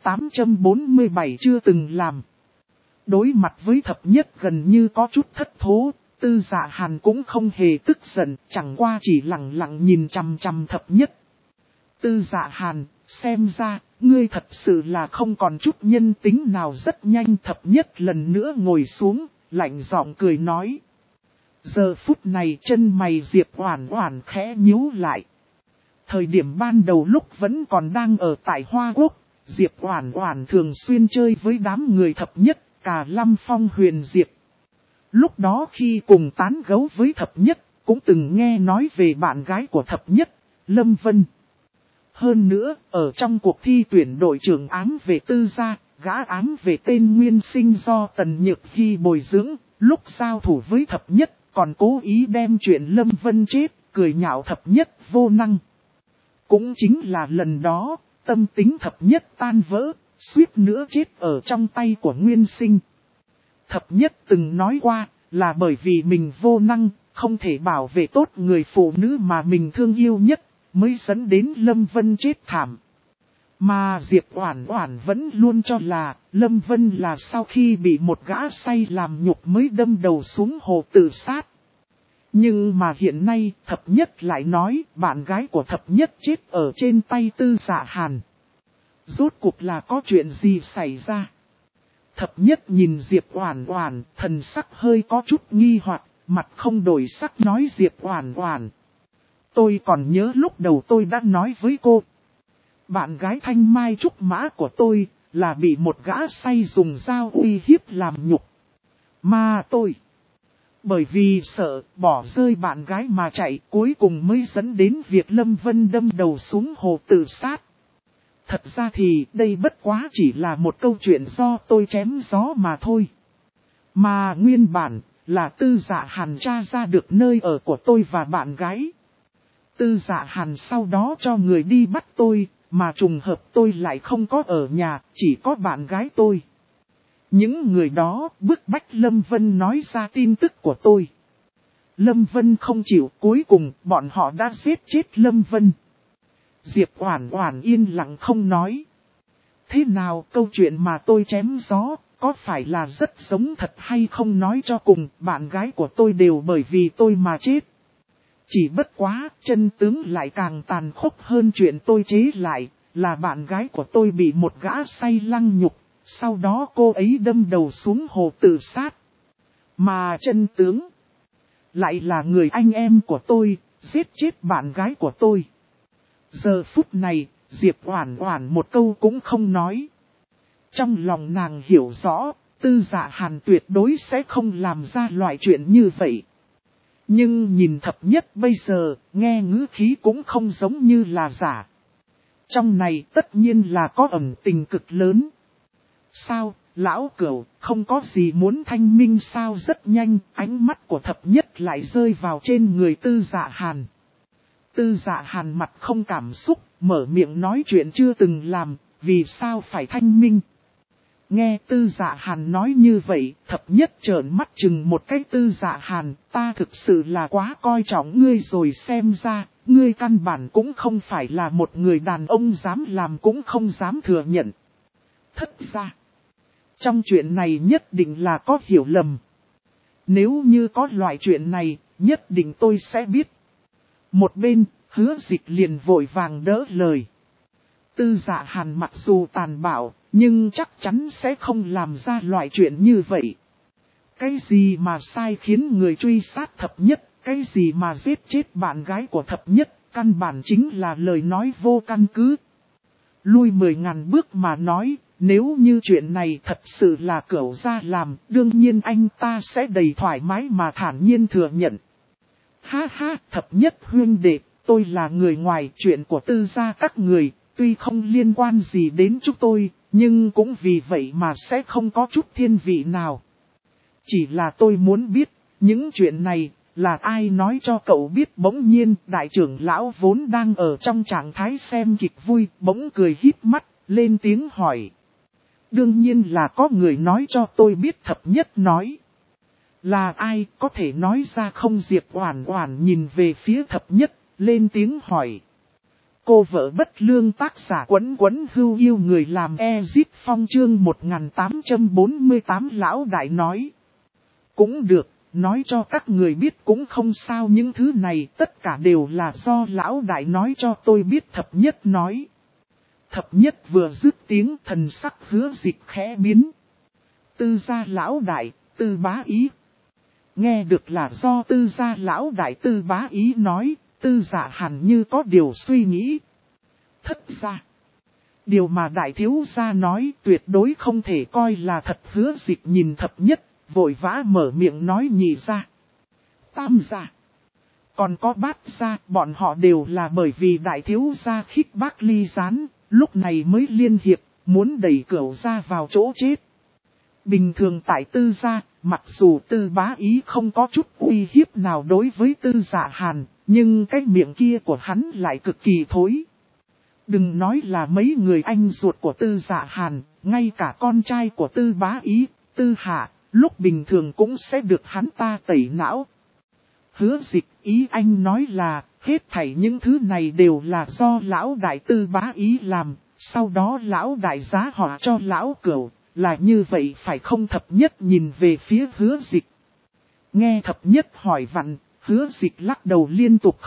1847 chưa từng làm. Đối mặt với thập nhất gần như có chút thất thố, Tư Dạ Hàn cũng không hề tức giận, chẳng qua chỉ lặng lặng nhìn chằm chằm thập nhất. Tư Dạ Hàn, xem ra, ngươi thật sự là không còn chút nhân tính nào. Rất nhanh thập nhất lần nữa ngồi xuống, lạnh giọng cười nói. Giờ phút này chân mày Diệp Oản Oản khẽ nhíu lại. Thời điểm ban đầu lúc vẫn còn đang ở tại Hoa Quốc, Diệp Oản Oản thường xuyên chơi với đám người thập nhất, cả Lâm Phong Huyền Diệp. Lúc đó khi cùng tán gẫu với thập nhất, cũng từng nghe nói về bạn gái của thập nhất, Lâm Vân. Hơn nữa, ở trong cuộc thi tuyển đội trưởng ám về Tư gia, gã ám về tên nguyên sinh do Tần Nhược Hy bồi dưỡng, lúc giao thủ với thập nhất, còn cố ý đem chuyện Lâm Vân chết, cười nhạo thập nhất vô năng. Cũng chính là lần đó, tâm tính thập nhất tan vỡ, suýt nữa chết ở trong tay của nguyên sinh. Thập nhất từng nói qua, là bởi vì mình vô năng, không thể bảo vệ tốt người phụ nữ mà mình thương yêu nhất, mới dẫn đến Lâm Vân chết thảm. Mà Diệp Oản Oản vẫn luôn cho là Lâm Vân là sau khi bị một gã say làm nhục mới đâm đầu xuống hồ tự sát. Nhưng mà hiện nay thập nhất lại nói bạn gái của thập nhất chết ở trên tay Tư Dạ Hàn. Rốt cuộc là có chuyện gì xảy ra? Thập nhất nhìn Diệp Oản Oản, thần sắc hơi có chút nghi hoặc, mặt không đổi sắc nói Diệp Oản Oản. Tôi còn nhớ lúc đầu tôi đã nói với cô. Bạn gái Thanh Mai Trúc Mã của tôi là bị một gã say dùng dao uy hiếp làm nhục. Mà tôi, bởi vì sợ bỏ rơi bạn gái mà chạy cuối cùng mới dẫn đến việc Lâm Vân đâm đầu xuống hồ tự sát. Thật ra thì đây bất quá chỉ là một câu chuyện do tôi chém gió mà thôi. Mà nguyên bản là Tư Dạ Hàn tra ra được nơi ở của tôi và bạn gái. Tư Dạ Hàn sau đó cho người đi bắt tôi, mà trùng hợp tôi lại không có ở nhà, chỉ có bạn gái tôi. Những người đó bức bách Lâm Vân nói ra tin tức của tôi. Lâm Vân không chịu, cuối cùng bọn họ đã giết chết Lâm Vân. Diệp Oản Oản yên lặng không nói. Thế nào câu chuyện mà tôi chém gió, có phải là rất giống thật hay không nói cho cùng, bạn gái của tôi đều bởi vì tôi mà chết. Chỉ bất quá, chân tướng lại càng tàn khốc hơn chuyện tôi chế lại, là bạn gái của tôi bị một gã say lăng nhục, sau đó cô ấy đâm đầu xuống hồ tự sát. Mà chân tướng lại là người anh em của tôi, giết chết bạn gái của tôi. Giờ phút này, Diệp Oản Oản một câu cũng không nói. Trong lòng nàng hiểu rõ, Tư Dạ Hàn tuyệt đối sẽ không làm ra loại chuyện như vậy. Nhưng nhìn thập nhất bây giờ, nghe ngữ khí cũng không giống như là giả. Trong này tất nhiên là có ẩn tình cực lớn. Sao, lão cửu, không có gì muốn thanh minh sao? Rất nhanh, ánh mắt của thập nhất lại rơi vào trên người Tư Dạ Hàn. Tư Dạ Hàn mặt không cảm xúc, mở miệng nói chuyện chưa từng làm, vì sao phải thanh minh? Nghe Tư Dạ Hàn nói như vậy, thập nhất trợn mắt chừng một cái. Tư Dạ Hàn, ta thực sự là quá coi trọng ngươi rồi, xem ra, ngươi căn bản cũng không phải là một người đàn ông dám làm cũng không dám thừa nhận. Thất ra, trong chuyện này nhất định là có hiểu lầm. Nếu như có loại chuyện này, nhất định tôi sẽ biết. Một bên, Hứa Dịch liền vội vàng đỡ lời. Tư Dạ Hàn mặc dù tàn bạo, nhưng chắc chắn sẽ không làm ra loại chuyện như vậy. Cái gì mà sai khiến người truy sát thập nhất, cái gì mà giết chết bạn gái của thập nhất, căn bản chính là lời nói vô căn cứ. Lui 10.000 bước mà nói, nếu như chuyện này thật sự là Cửu gia làm, đương nhiên anh ta sẽ đầy thoải mái mà thản nhiên thừa nhận. Ha ha, thập nhất huynh đệ, tôi là người ngoài, chuyện của Tư gia các người, tuy không liên quan gì đến chúng tôi, nhưng cũng vì vậy mà sẽ không có chút thiên vị nào. Chỉ là tôi muốn biết, những chuyện này, là ai nói cho cậu biết? Bỗng nhiên, đại trưởng lão vốn đang ở trong trạng thái xem kịch vui, bỗng cười híp mắt, lên tiếng hỏi. Đương nhiên là có người nói cho tôi biết. Thập nhất nói. Là ai, có thể nói ra không? Diệp Oản Oản nhìn về phía thập nhất, lên tiếng hỏi. Cô vợ bất lương, tác giả Quấn Quấn Hưu Yêu người làm Ezip Phong, chương 1848. Lão đại nói. Cũng được, nói cho các người biết cũng không sao, những thứ này tất cả đều là do lão đại nói cho tôi biết. Thập nhất nói. Thập nhất vừa dứt tiếng, thần sắc Hứa Dịch khẽ biến. Tư gia lão đại, Tư bá ý. Nghe được là do Tư gia lão đại Tư bá ý nói, Tư Dạ Hàn như có điều suy nghĩ. Thất gia. Điều mà đại thiếu gia nói tuyệt đối không thể coi là thật. Hứa Dịch nhìn thập nhất, vội vã mở miệng nói nhị gia, tam gia, còn có bát gia, bọn họ đều là bởi vì đại thiếu gia khích bác ly gián, lúc này mới liên hiệp, muốn đẩy Cửu gia vào chỗ chết. Bình thường tại Tư gia, mặc dù Tư bá ý không có chút uy hiếp nào đối với Tư Dạ Hàn, nhưng cái miệng kia của hắn lại cực kỳ thối. Đừng nói là mấy người anh ruột của Tư Dạ Hàn, ngay cả con trai của Tư bá ý, Tư Hạ, lúc bình thường cũng sẽ được hắn ta tẩy não. Hứa Dịch, ý anh nói là, hết thảy những thứ này đều là do lão đại Tư bá ý làm, sau đó lão đại giá họ cho lão Cửu, là như vậy phải không? Thập nhất nhìn về phía Hứa Dịch. Nghe thập nhất hỏi vặn, Hứa Dịch lắc đầu liên tục.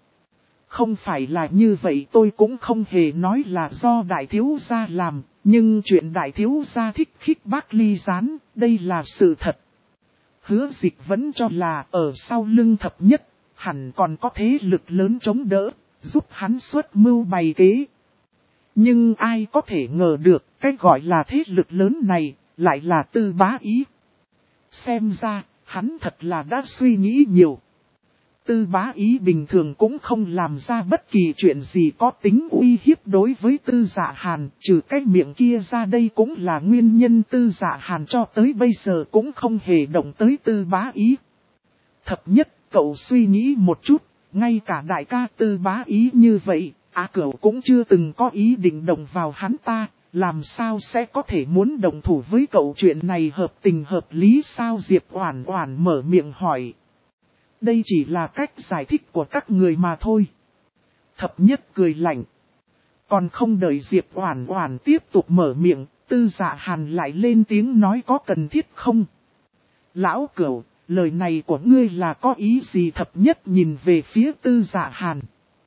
Không phải là như vậy, tôi cũng không hề nói là do đại thiếu gia làm, nhưng chuyện đại thiếu gia thích khích bác ly gián, đây là sự thật. Hứa Dịch vẫn cho là ở sau lưng thập nhất, hẳn còn có thế lực lớn chống đỡ, giúp hắn xuất mưu bày kế. Nhưng ai có thể ngờ được, cái gọi là thế lực lớn này, lại là Tư bá ý. Xem ra, hắn thật là đã suy nghĩ nhiều. Tư bá ý bình thường cũng không làm ra bất kỳ chuyện gì có tính uy hiếp đối với Tư Dạ Hàn, trừ cái miệng kia ra, đây cũng là nguyên nhân Tư Dạ Hàn cho tới bây giờ cũng không hề động tới Tư bá ý. Thập nhất, cậu suy nghĩ một chút, ngay cả đại ca Tư bá ý như vậy, Cửu cũng chưa từng có ý định động vào hắn ta, làm sao sẽ có thể muốn động thủ với cậu? Chuyện này hợp tình hợp lý sao? Diệp Oản Oản mở miệng hỏi. Đây chỉ là cách giải thích của các người mà thôi. Thập nhất cười lạnh. Còn không đợi Diệp Oản Oản tiếp tục mở miệng, Tư Dạ Hàn lại lên tiếng nói, có cần thiết không? Lão Cửu, lời này của ngươi là có ý gì? Thập nhất nhìn về phía Tư Dạ Hàn.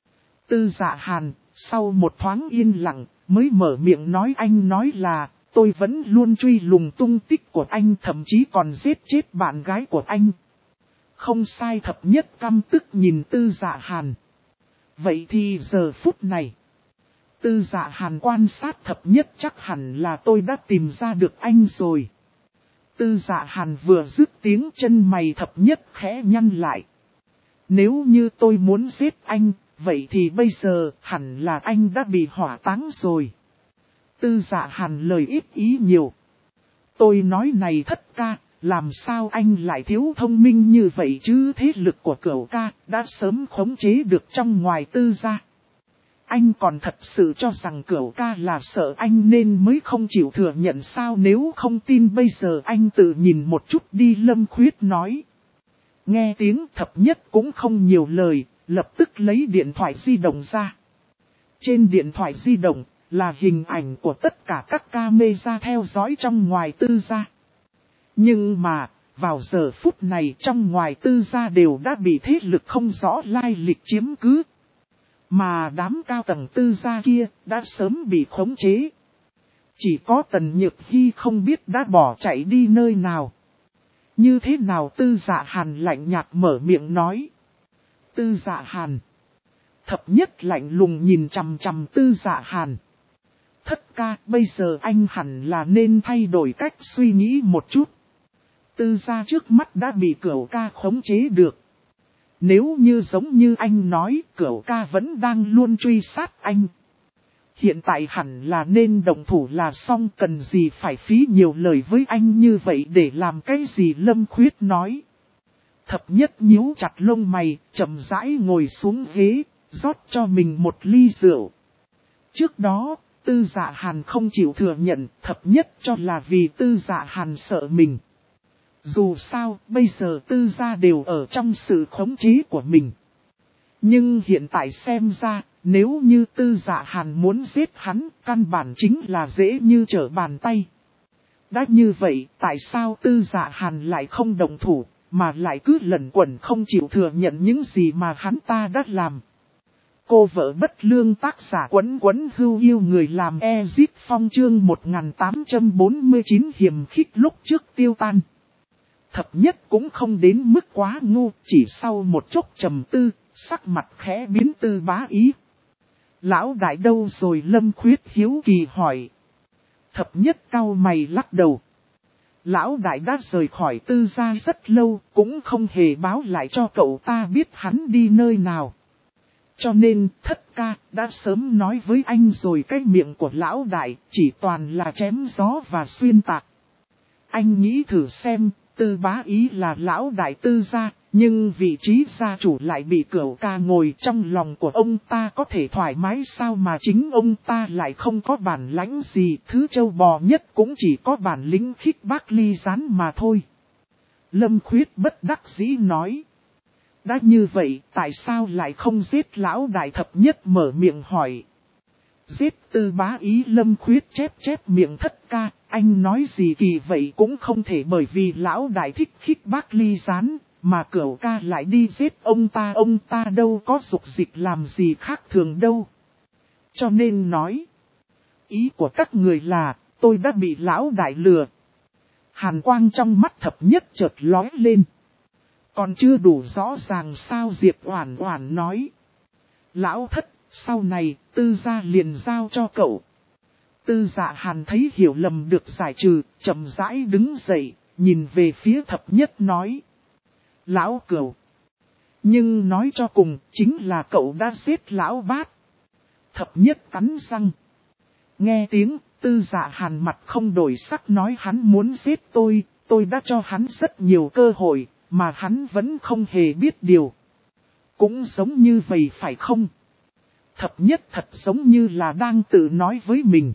Tư Dạ Hàn, sau một thoáng yên lặng, mới mở miệng nói, anh nói là, tôi vẫn luôn truy lùng tung tích của anh, thậm chí còn giết chết bạn gái của anh. Không sai. Thập nhất căm tức nhìn Tư Dạ Hàn. Vậy thì giờ phút này, Tư Dạ Hàn quan sát thập nhất, chắc hẳn là tôi đã tìm ra được anh rồi. Tư Dạ Hàn vừa dứt tiếng, chân mày thập nhất khẽ nhăn lại. Nếu như tôi muốn giết anh, vậy thì bây giờ hẳn là anh đã bị hỏa táng rồi. Tư Dạ Hàn lời ít ý nhiều. Tôi nói này thất ca, làm sao anh lại thiếu thông minh như vậy chứ? Thế lực của Cửu ca đã sớm khống chế được trong ngoài Tư gia. Anh còn thật sự cho rằng Cửu ca là sợ anh nên mới không chịu thừa nhận sao? Nếu không tin bây giờ anh tự nhìn một chút đi. Lâm Khuyết nói. Nghe tiếng thập nhất cũng không nhiều lời, lập tức lấy điện thoại di động ra. Trên điện thoại di động là hình ảnh của tất cả các camera theo dõi trong ngoài Tư gia. Nhưng mà, vào giờ phút này trong ngoài Tư gia đều đã bị thế lực không rõ lai lịch chiếm cứ. Mà đám cao tầng Tư gia kia đã sớm bị khống chế. Chỉ có Tần Nhược Hy không biết đã bỏ chạy đi nơi nào. Như thế nào? Tư Dạ Hàn lạnh nhạt mở miệng nói. Tư Dạ Hàn. Thập nhất lạnh lùng nhìn chằm chằm Tư Dạ Hàn. Thất ca, bây giờ anh hẳn là nên thay đổi cách suy nghĩ một chút. Tư gia trước mắt đã bị Cửu ca khống chế được. Nếu như giống như anh nói, Cửu ca vẫn đang luôn truy sát anh. Hiện tại hẳn là nên động thủ là xong, cần gì phải phí nhiều lời với anh như vậy để làm cái gì. Lâm Khuyết nói. Thập nhất nhíu chặt lông mày, chậm rãi ngồi xuống ghế, rót cho mình một ly rượu. Trước đó, Tư Dạ Hàn không chịu thừa nhận, thập nhất cho là vì Tư Dạ Hàn sợ mình. Dù sao, bây giờ Tư gia đều ở trong sự khống chế của mình. Nhưng hiện tại xem ra, nếu như Tư Dạ Hàn muốn giết hắn, căn bản chính là dễ như trở bàn tay. Đã như vậy, tại sao Tư Dạ Hàn lại không động thủ, mà lại cứ lẩn quẩn không chịu thừa nhận những gì mà hắn ta đã làm? Cô vợ bất lương tác giả Quấn Quấn Hưu Yêu Người làm Ezip Phong chương 1849 hiềm khích lúc trước tiêu tan. Thập nhất cũng không đến mức quá ngu, chỉ sau một chút trầm tư, sắc mặt khẽ biến. Tư Bá Ý. Lão đại đâu rồi? Lâm Khuyết hiếu kỳ hỏi. Thập nhất cau mày lắc đầu. Lão đại đã rời khỏi Tư gia rất lâu, cũng không hề báo lại cho cậu ta biết hắn đi nơi nào. Cho nên, Thất ca đã sớm nói với anh rồi, cái miệng của lão đại chỉ toàn là chém gió và xuyên tạc. Anh nghĩ thử xem, Tư Bá Ý là lão đại Tư gia, nhưng vị trí gia chủ lại bị Cửu ca ngồi, trong lòng của ông ta có thể thoải mái sao mà chính ông ta lại không có bản lãnh gì, thứ trâu bò nhất cũng chỉ có bản lĩnh khích bác ly gián mà thôi. Lâm Khuyết bất đắc dĩ nói. Đã như vậy, tại sao lại không giết lão đại? Thập nhất mở miệng hỏi. Giết Tư Bá Ý. Lâm Khuyết chép miệng. Thất ca, anh nói gì kỳ vậy? Cũng không thể bởi vì lão đại thích khích bác ly gián, mà Cửu ca lại đi giết ông ta đâu có dục dịch làm gì khác thường đâu. Cho nên nói, ý của các người là, tôi đã bị lão đại lừa. Hàn quang trong mắt thập nhất chợt lóe lên. Còn chưa đủ rõ ràng sao? Diệp Oản Oản nói. Lão thất, sau này, Tư gia liền giao cho cậu. Tư Dạ Hàn thấy hiểu lầm được giải trừ, chậm rãi đứng dậy, nhìn về phía thập nhất nói. Lão Cửu. Nhưng nói cho cùng, chính là cậu đã giết lão bát. Thập nhất cắn răng. Nghe tiếng, Tư Dạ Hàn mặt không đổi sắc nói hắn muốn giết tôi đã cho hắn rất nhiều cơ hội, mà hắn vẫn không hề biết điều. Cũng giống như vậy phải không? Thập nhất thật giống như là đang tự nói với mình.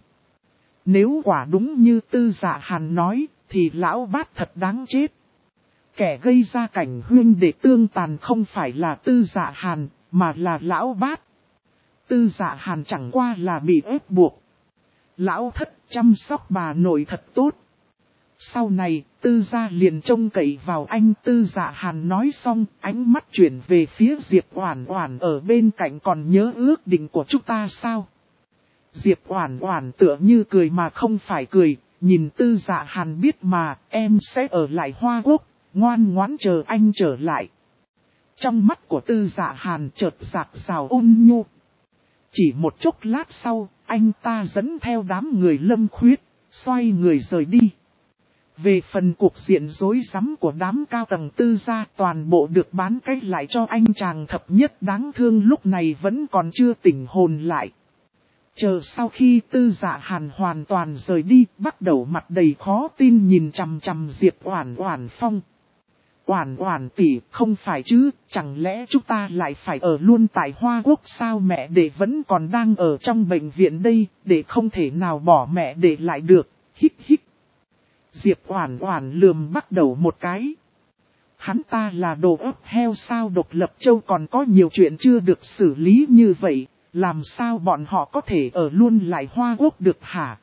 Nếu quả đúng như Tư Dạ Hàn nói, thì lão bát thật đáng chết. Kẻ gây ra cảnh huyên để tương tàn không phải là Tư Dạ Hàn, mà là lão bát. Tư Dạ Hàn chẳng qua là bị ép buộc. Lão thất chăm sóc bà nội thật tốt. Sau này, Tư gia liền trông cậy vào anh. Tư Dạ Hàn nói xong, ánh mắt chuyển về phía Diệp Oản Oản ở bên cạnh. Còn nhớ ước định của chúng ta sao? Diệp Oản Oản tựa như cười mà không phải cười, nhìn Tư Dạ Hàn biết mà, em sẽ ở lại Hoa Quốc, ngoan ngoãn chờ anh trở lại. Trong mắt của Tư Dạ Hàn chợt rạc rào ôn nhu. Chỉ một chốc lát sau, anh ta dẫn theo đám người Lâm Khuyết, xoay người rời đi. Về phần cuộc diện rối rắm của đám cao tầng Tư gia, toàn bộ được bán cách lại cho anh chàng thập nhất đáng thương lúc này vẫn còn chưa tỉnh hồn lại. Chờ sau khi Tư Dạ Hàn hoàn toàn rời đi, bắt đầu mặt đầy khó tin nhìn chằm chằm Diệp Oản Oản Phong. Oản Oản tỷ, không phải chứ, chẳng lẽ chúng ta lại phải ở luôn tại Hoa Quốc sao? Mẹ đệ vẫn còn đang ở trong bệnh viện đây, đệ không thể nào bỏ mẹ đệ lại được, hít hít. Diệp Oản Oản lườm bắt đầu một cái. Hắn ta là đồ ấp heo sao? Độc Lập Châu còn có nhiều chuyện chưa được xử lý như vậy, làm sao bọn họ có thể ở luôn lại Hoa Quốc được hả?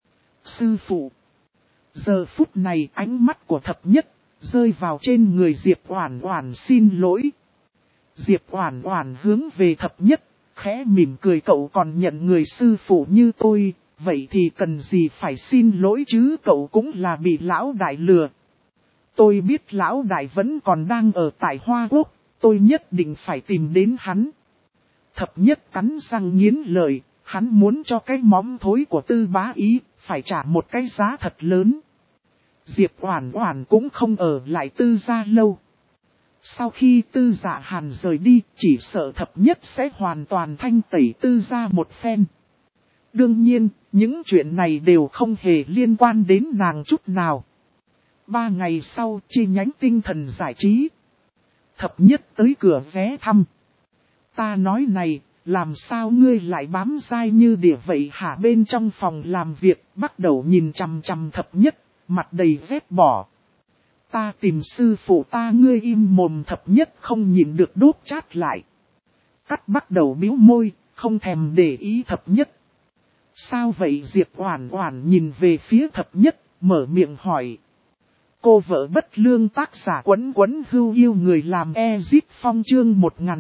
Sư phụ. Giờ phút này ánh mắt của thập nhất rơi vào trên người Diệp Oản Oản. Xin lỗi. Diệp Oản Oản hướng về thập nhất, khẽ mỉm cười. Cậu còn nhận người sư phụ như tôi, vậy thì cần gì phải xin lỗi chứ? Cậu cũng là bị lão đại lừa. Tôi biết lão đại vẫn còn đang ở tại Hoa Quốc, tôi nhất định phải tìm đến hắn. Thập nhất cắn răng nghiến lợi, hắn muốn cho cái móng thối của Tư Bá Ý, phải trả một cái giá thật lớn. Diệp Oản Oản cũng không ở lại Tư gia lâu. Sau khi Tư Dạ Hàn rời đi, chỉ sợ Thập Nhất sẽ hoàn toàn thanh tẩy Tư gia một phen. Đương nhiên, những chuyện này đều không hề liên quan đến nàng chút nào. 3 ngày sau, chi nhánh Tinh Thần Giải Trí. Thập Nhất tới cửa ghé thăm. Ta nói này, làm sao ngươi lại bám dai như đỉa vậy hả? Bên trong phòng làm việc, bắt đầu nhìn chằm chằm Thập Nhất, mặt đầy ghét bỏ. Ta tìm sư phụ ta, ngươi im mồm. Thập Nhất không nhịn được đốt chát lại. Cắt bắt đầu bĩu môi, không thèm để ý Thập Nhất. Sao vậy? Diệp Oản Oản nhìn về phía Thập Nhất, mở miệng hỏi. Cô vợ bất lương, tác giả Quấn Quấn Hưu yêu người làm Ezip Phong chương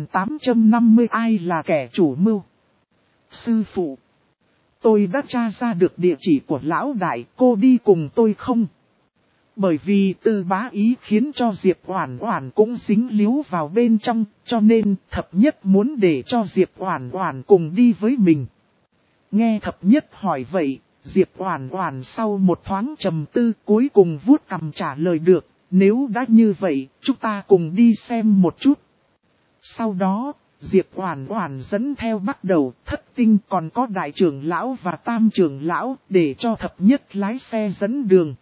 1850. Ai là kẻ chủ mưu? Sư phụ, tôi đã tra ra được địa chỉ của lão đại, cô đi cùng tôi không? Bởi vì Tư Bá Ý khiến cho Diệp Oản Oản cũng dính líu vào bên trong, cho nên Thập Nhất muốn để cho Diệp Oản Oản cùng đi với mình. Nghe Thập Nhất hỏi vậy, Diệp Oản Oản sau một thoáng trầm tư cuối cùng vuốt cằm trả lời được, nếu đã như vậy, chúng ta cùng đi xem một chút. Sau đó, Diệp Oản Oản dẫn theo bắt đầu Thất Tinh còn có đại trưởng lão và tam trưởng lão để cho Thập Nhất lái xe dẫn đường.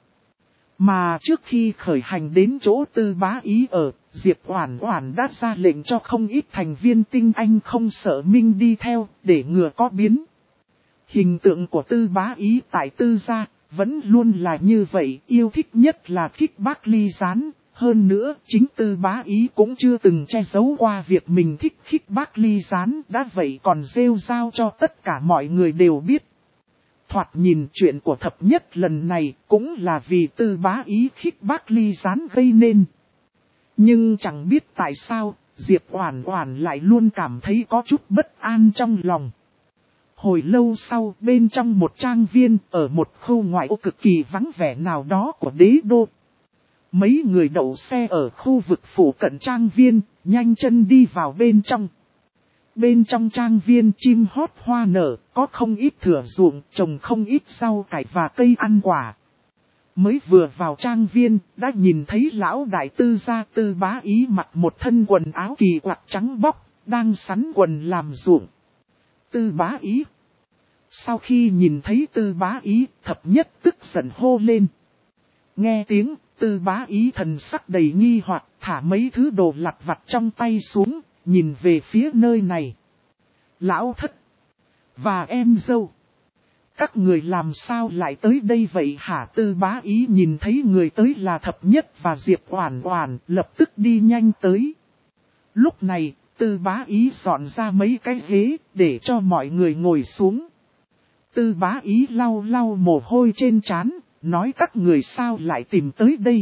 Mà trước khi khởi hành đến chỗ Tư Bá Ý ở, Diệp Oản Oản đã ra lệnh cho không ít thành viên tinh anh không sợ minh đi theo để ngừa có biến. Hình tượng của Tư Bá Ý tại Tư gia vẫn luôn là như vậy, yêu thích nhất là khích bác ly gián. Hơn nữa, chính Tư Bá Ý cũng chưa từng che giấu qua việc mình thích khích bác ly gián, đã vậy còn rêu rao cho tất cả mọi người đều biết. Thoạt nhìn chuyện của Thập Nhất lần này cũng là vì Tư Bá Ý khích bác ly gián gây nên. Nhưng chẳng biết tại sao, Diệp Oản Oản lại luôn cảm thấy có chút bất an trong lòng. Hồi lâu sau, bên trong một trang viên, ở một khu ngoại ô cực kỳ vắng vẻ nào đó của đế đô. Mấy người đậu xe ở khu vực phụ cận trang viên, nhanh chân đi vào bên trong. Bên trong trang viên chim hót hoa nở, có không ít thửa ruộng, trồng không ít rau cải và cây ăn quả. Mới vừa vào trang viên, đã nhìn thấy lão đại Tư gia Tư Bá Ý mặc một thân quần áo kỳ quặc trắng bóc, đang sắn quần làm ruộng. Tư Bá Ý. Sau khi nhìn thấy Tư Bá Ý, Thập Nhất tức giận hô lên. Nghe tiếng, Tư Bá Ý thần sắc đầy nghi hoặc, thả mấy thứ đồ lặt vặt trong tay xuống, nhìn về phía nơi này. Lão thất và em dâu, các người làm sao lại tới đây vậy hả? Tư Bá Ý nhìn thấy người tới là Thập Nhất và Diệp Oản Oản, lập tức đi nhanh tới. Lúc này, Tư Bá Ý dọn ra mấy cái ghế để cho mọi người ngồi xuống. Tư Bá Ý lau lau mồ hôi trên trán, nói các người sao lại tìm tới đây.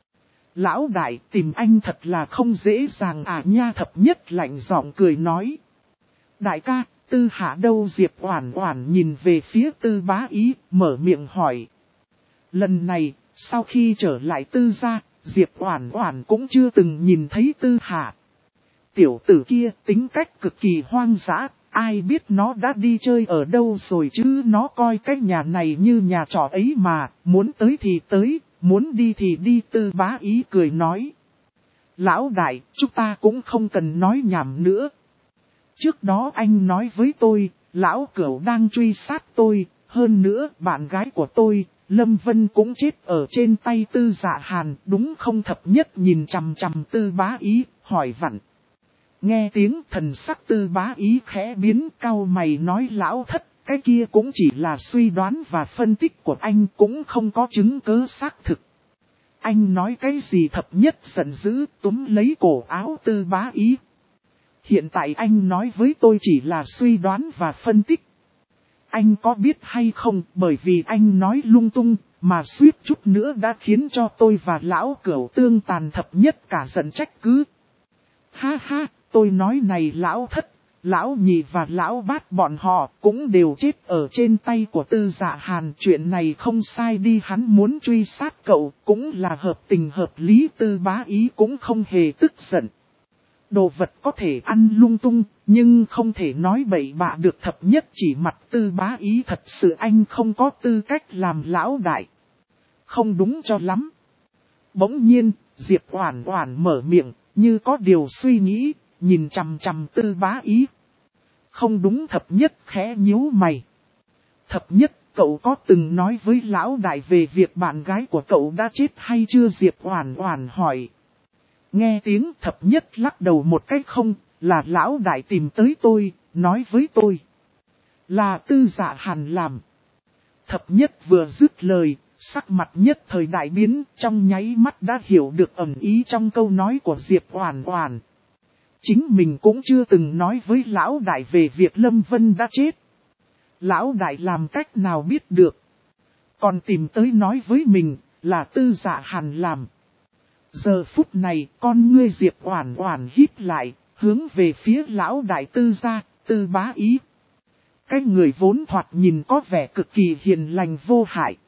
Lão đại, tìm anh thật là không dễ dàng à nha. Thập Nhất lạnh giọng cười nói. Đại ca, Tư Hạ đâu? Diệp Oản Oản nhìn về phía Tư Bá Ý, mở miệng hỏi. Lần này, sau khi trở lại Tư gia, Diệp Oản Oản cũng chưa từng nhìn thấy Tư Hạ. Tiểu tử kia tính cách cực kỳ hoang dã, ai biết nó đã đi chơi ở đâu rồi chứ, nó coi cái nhà này như nhà trọ ấy mà, muốn tới thì tới, muốn đi thì đi. Tư Bá Ý cười nói. Lão đại, chúng ta cũng không cần nói nhảm nữa. Trước đó anh nói với tôi, lão Cửu đang truy sát tôi, hơn nữa bạn gái của tôi, Lâm Vân cũng chết ở trên tay Tư Dạ Hàn, đúng không? Thập Nhất nhìn chằm chằm Tư Bá Ý, hỏi vặn. Nghe tiếng thần sắc Tư Bá Ý khẽ biến, cau mày nói lão thất, cái kia cũng chỉ là suy đoán và phân tích của anh, cũng không có chứng cứ xác thực. Anh nói cái gì? Thập Nhất giận dữ, túm lấy cổ áo Tư Bá Ý. Hiện tại anh nói với tôi chỉ là suy đoán và phân tích. Anh có biết hay không, bởi vì anh nói lung tung, mà suýt chút nữa đã khiến cho tôi và lão Cửu tương tàn. Thập Nhất cả giận trách cứ. Ha ha, tôi nói này lão thất, lão nhị và lão bát bọn họ cũng đều chết ở trên tay của Tư Dạ Hàn. Chuyện này không sai đi, hắn muốn truy sát cậu cũng là hợp tình hợp lý. Tư Bá Ý cũng không hề tức giận. Đồ vật có thể ăn lung tung, Nhưng không thể nói bậy bạ được. Thập nhất chỉ mặt Tư Bá Ý, thật sự anh không có tư cách làm lão đại. Không đúng cho lắm. Bỗng nhiên, Diệp Oản Oản mở miệng, như có điều suy nghĩ, nhìn chằm chằm Tư Bá Ý. Không đúng. Thập nhất khẽ nhíu mày. Thập nhất, cậu có từng nói với lão đại về việc bạn gái của cậu đã chết hay chưa? Diệp Oản Oản hỏi. Nghe tiếng thập nhất lắc đầu một cách không, là lão đại tìm tới tôi, nói với tôi. Là Tư Dạ Hàn làm. Thập nhất vừa dứt lời, sắc mặt nhất thời đại biến, trong nháy mắt đã hiểu được ẩn ý trong câu nói của Diệp Oản Oản. Chính mình cũng chưa từng nói với lão đại về việc Lâm Vân đã chết. Lão đại làm cách nào biết được. Còn tìm tới nói với mình, là Tư Dạ Hàn làm. Giờ phút này, con ngươi Diệp Oản Oản híp lại, hướng về phía lão đại Tư gia, Tư Bá Ý. Cái người vốn thoạt nhìn có vẻ cực kỳ hiền lành vô hại.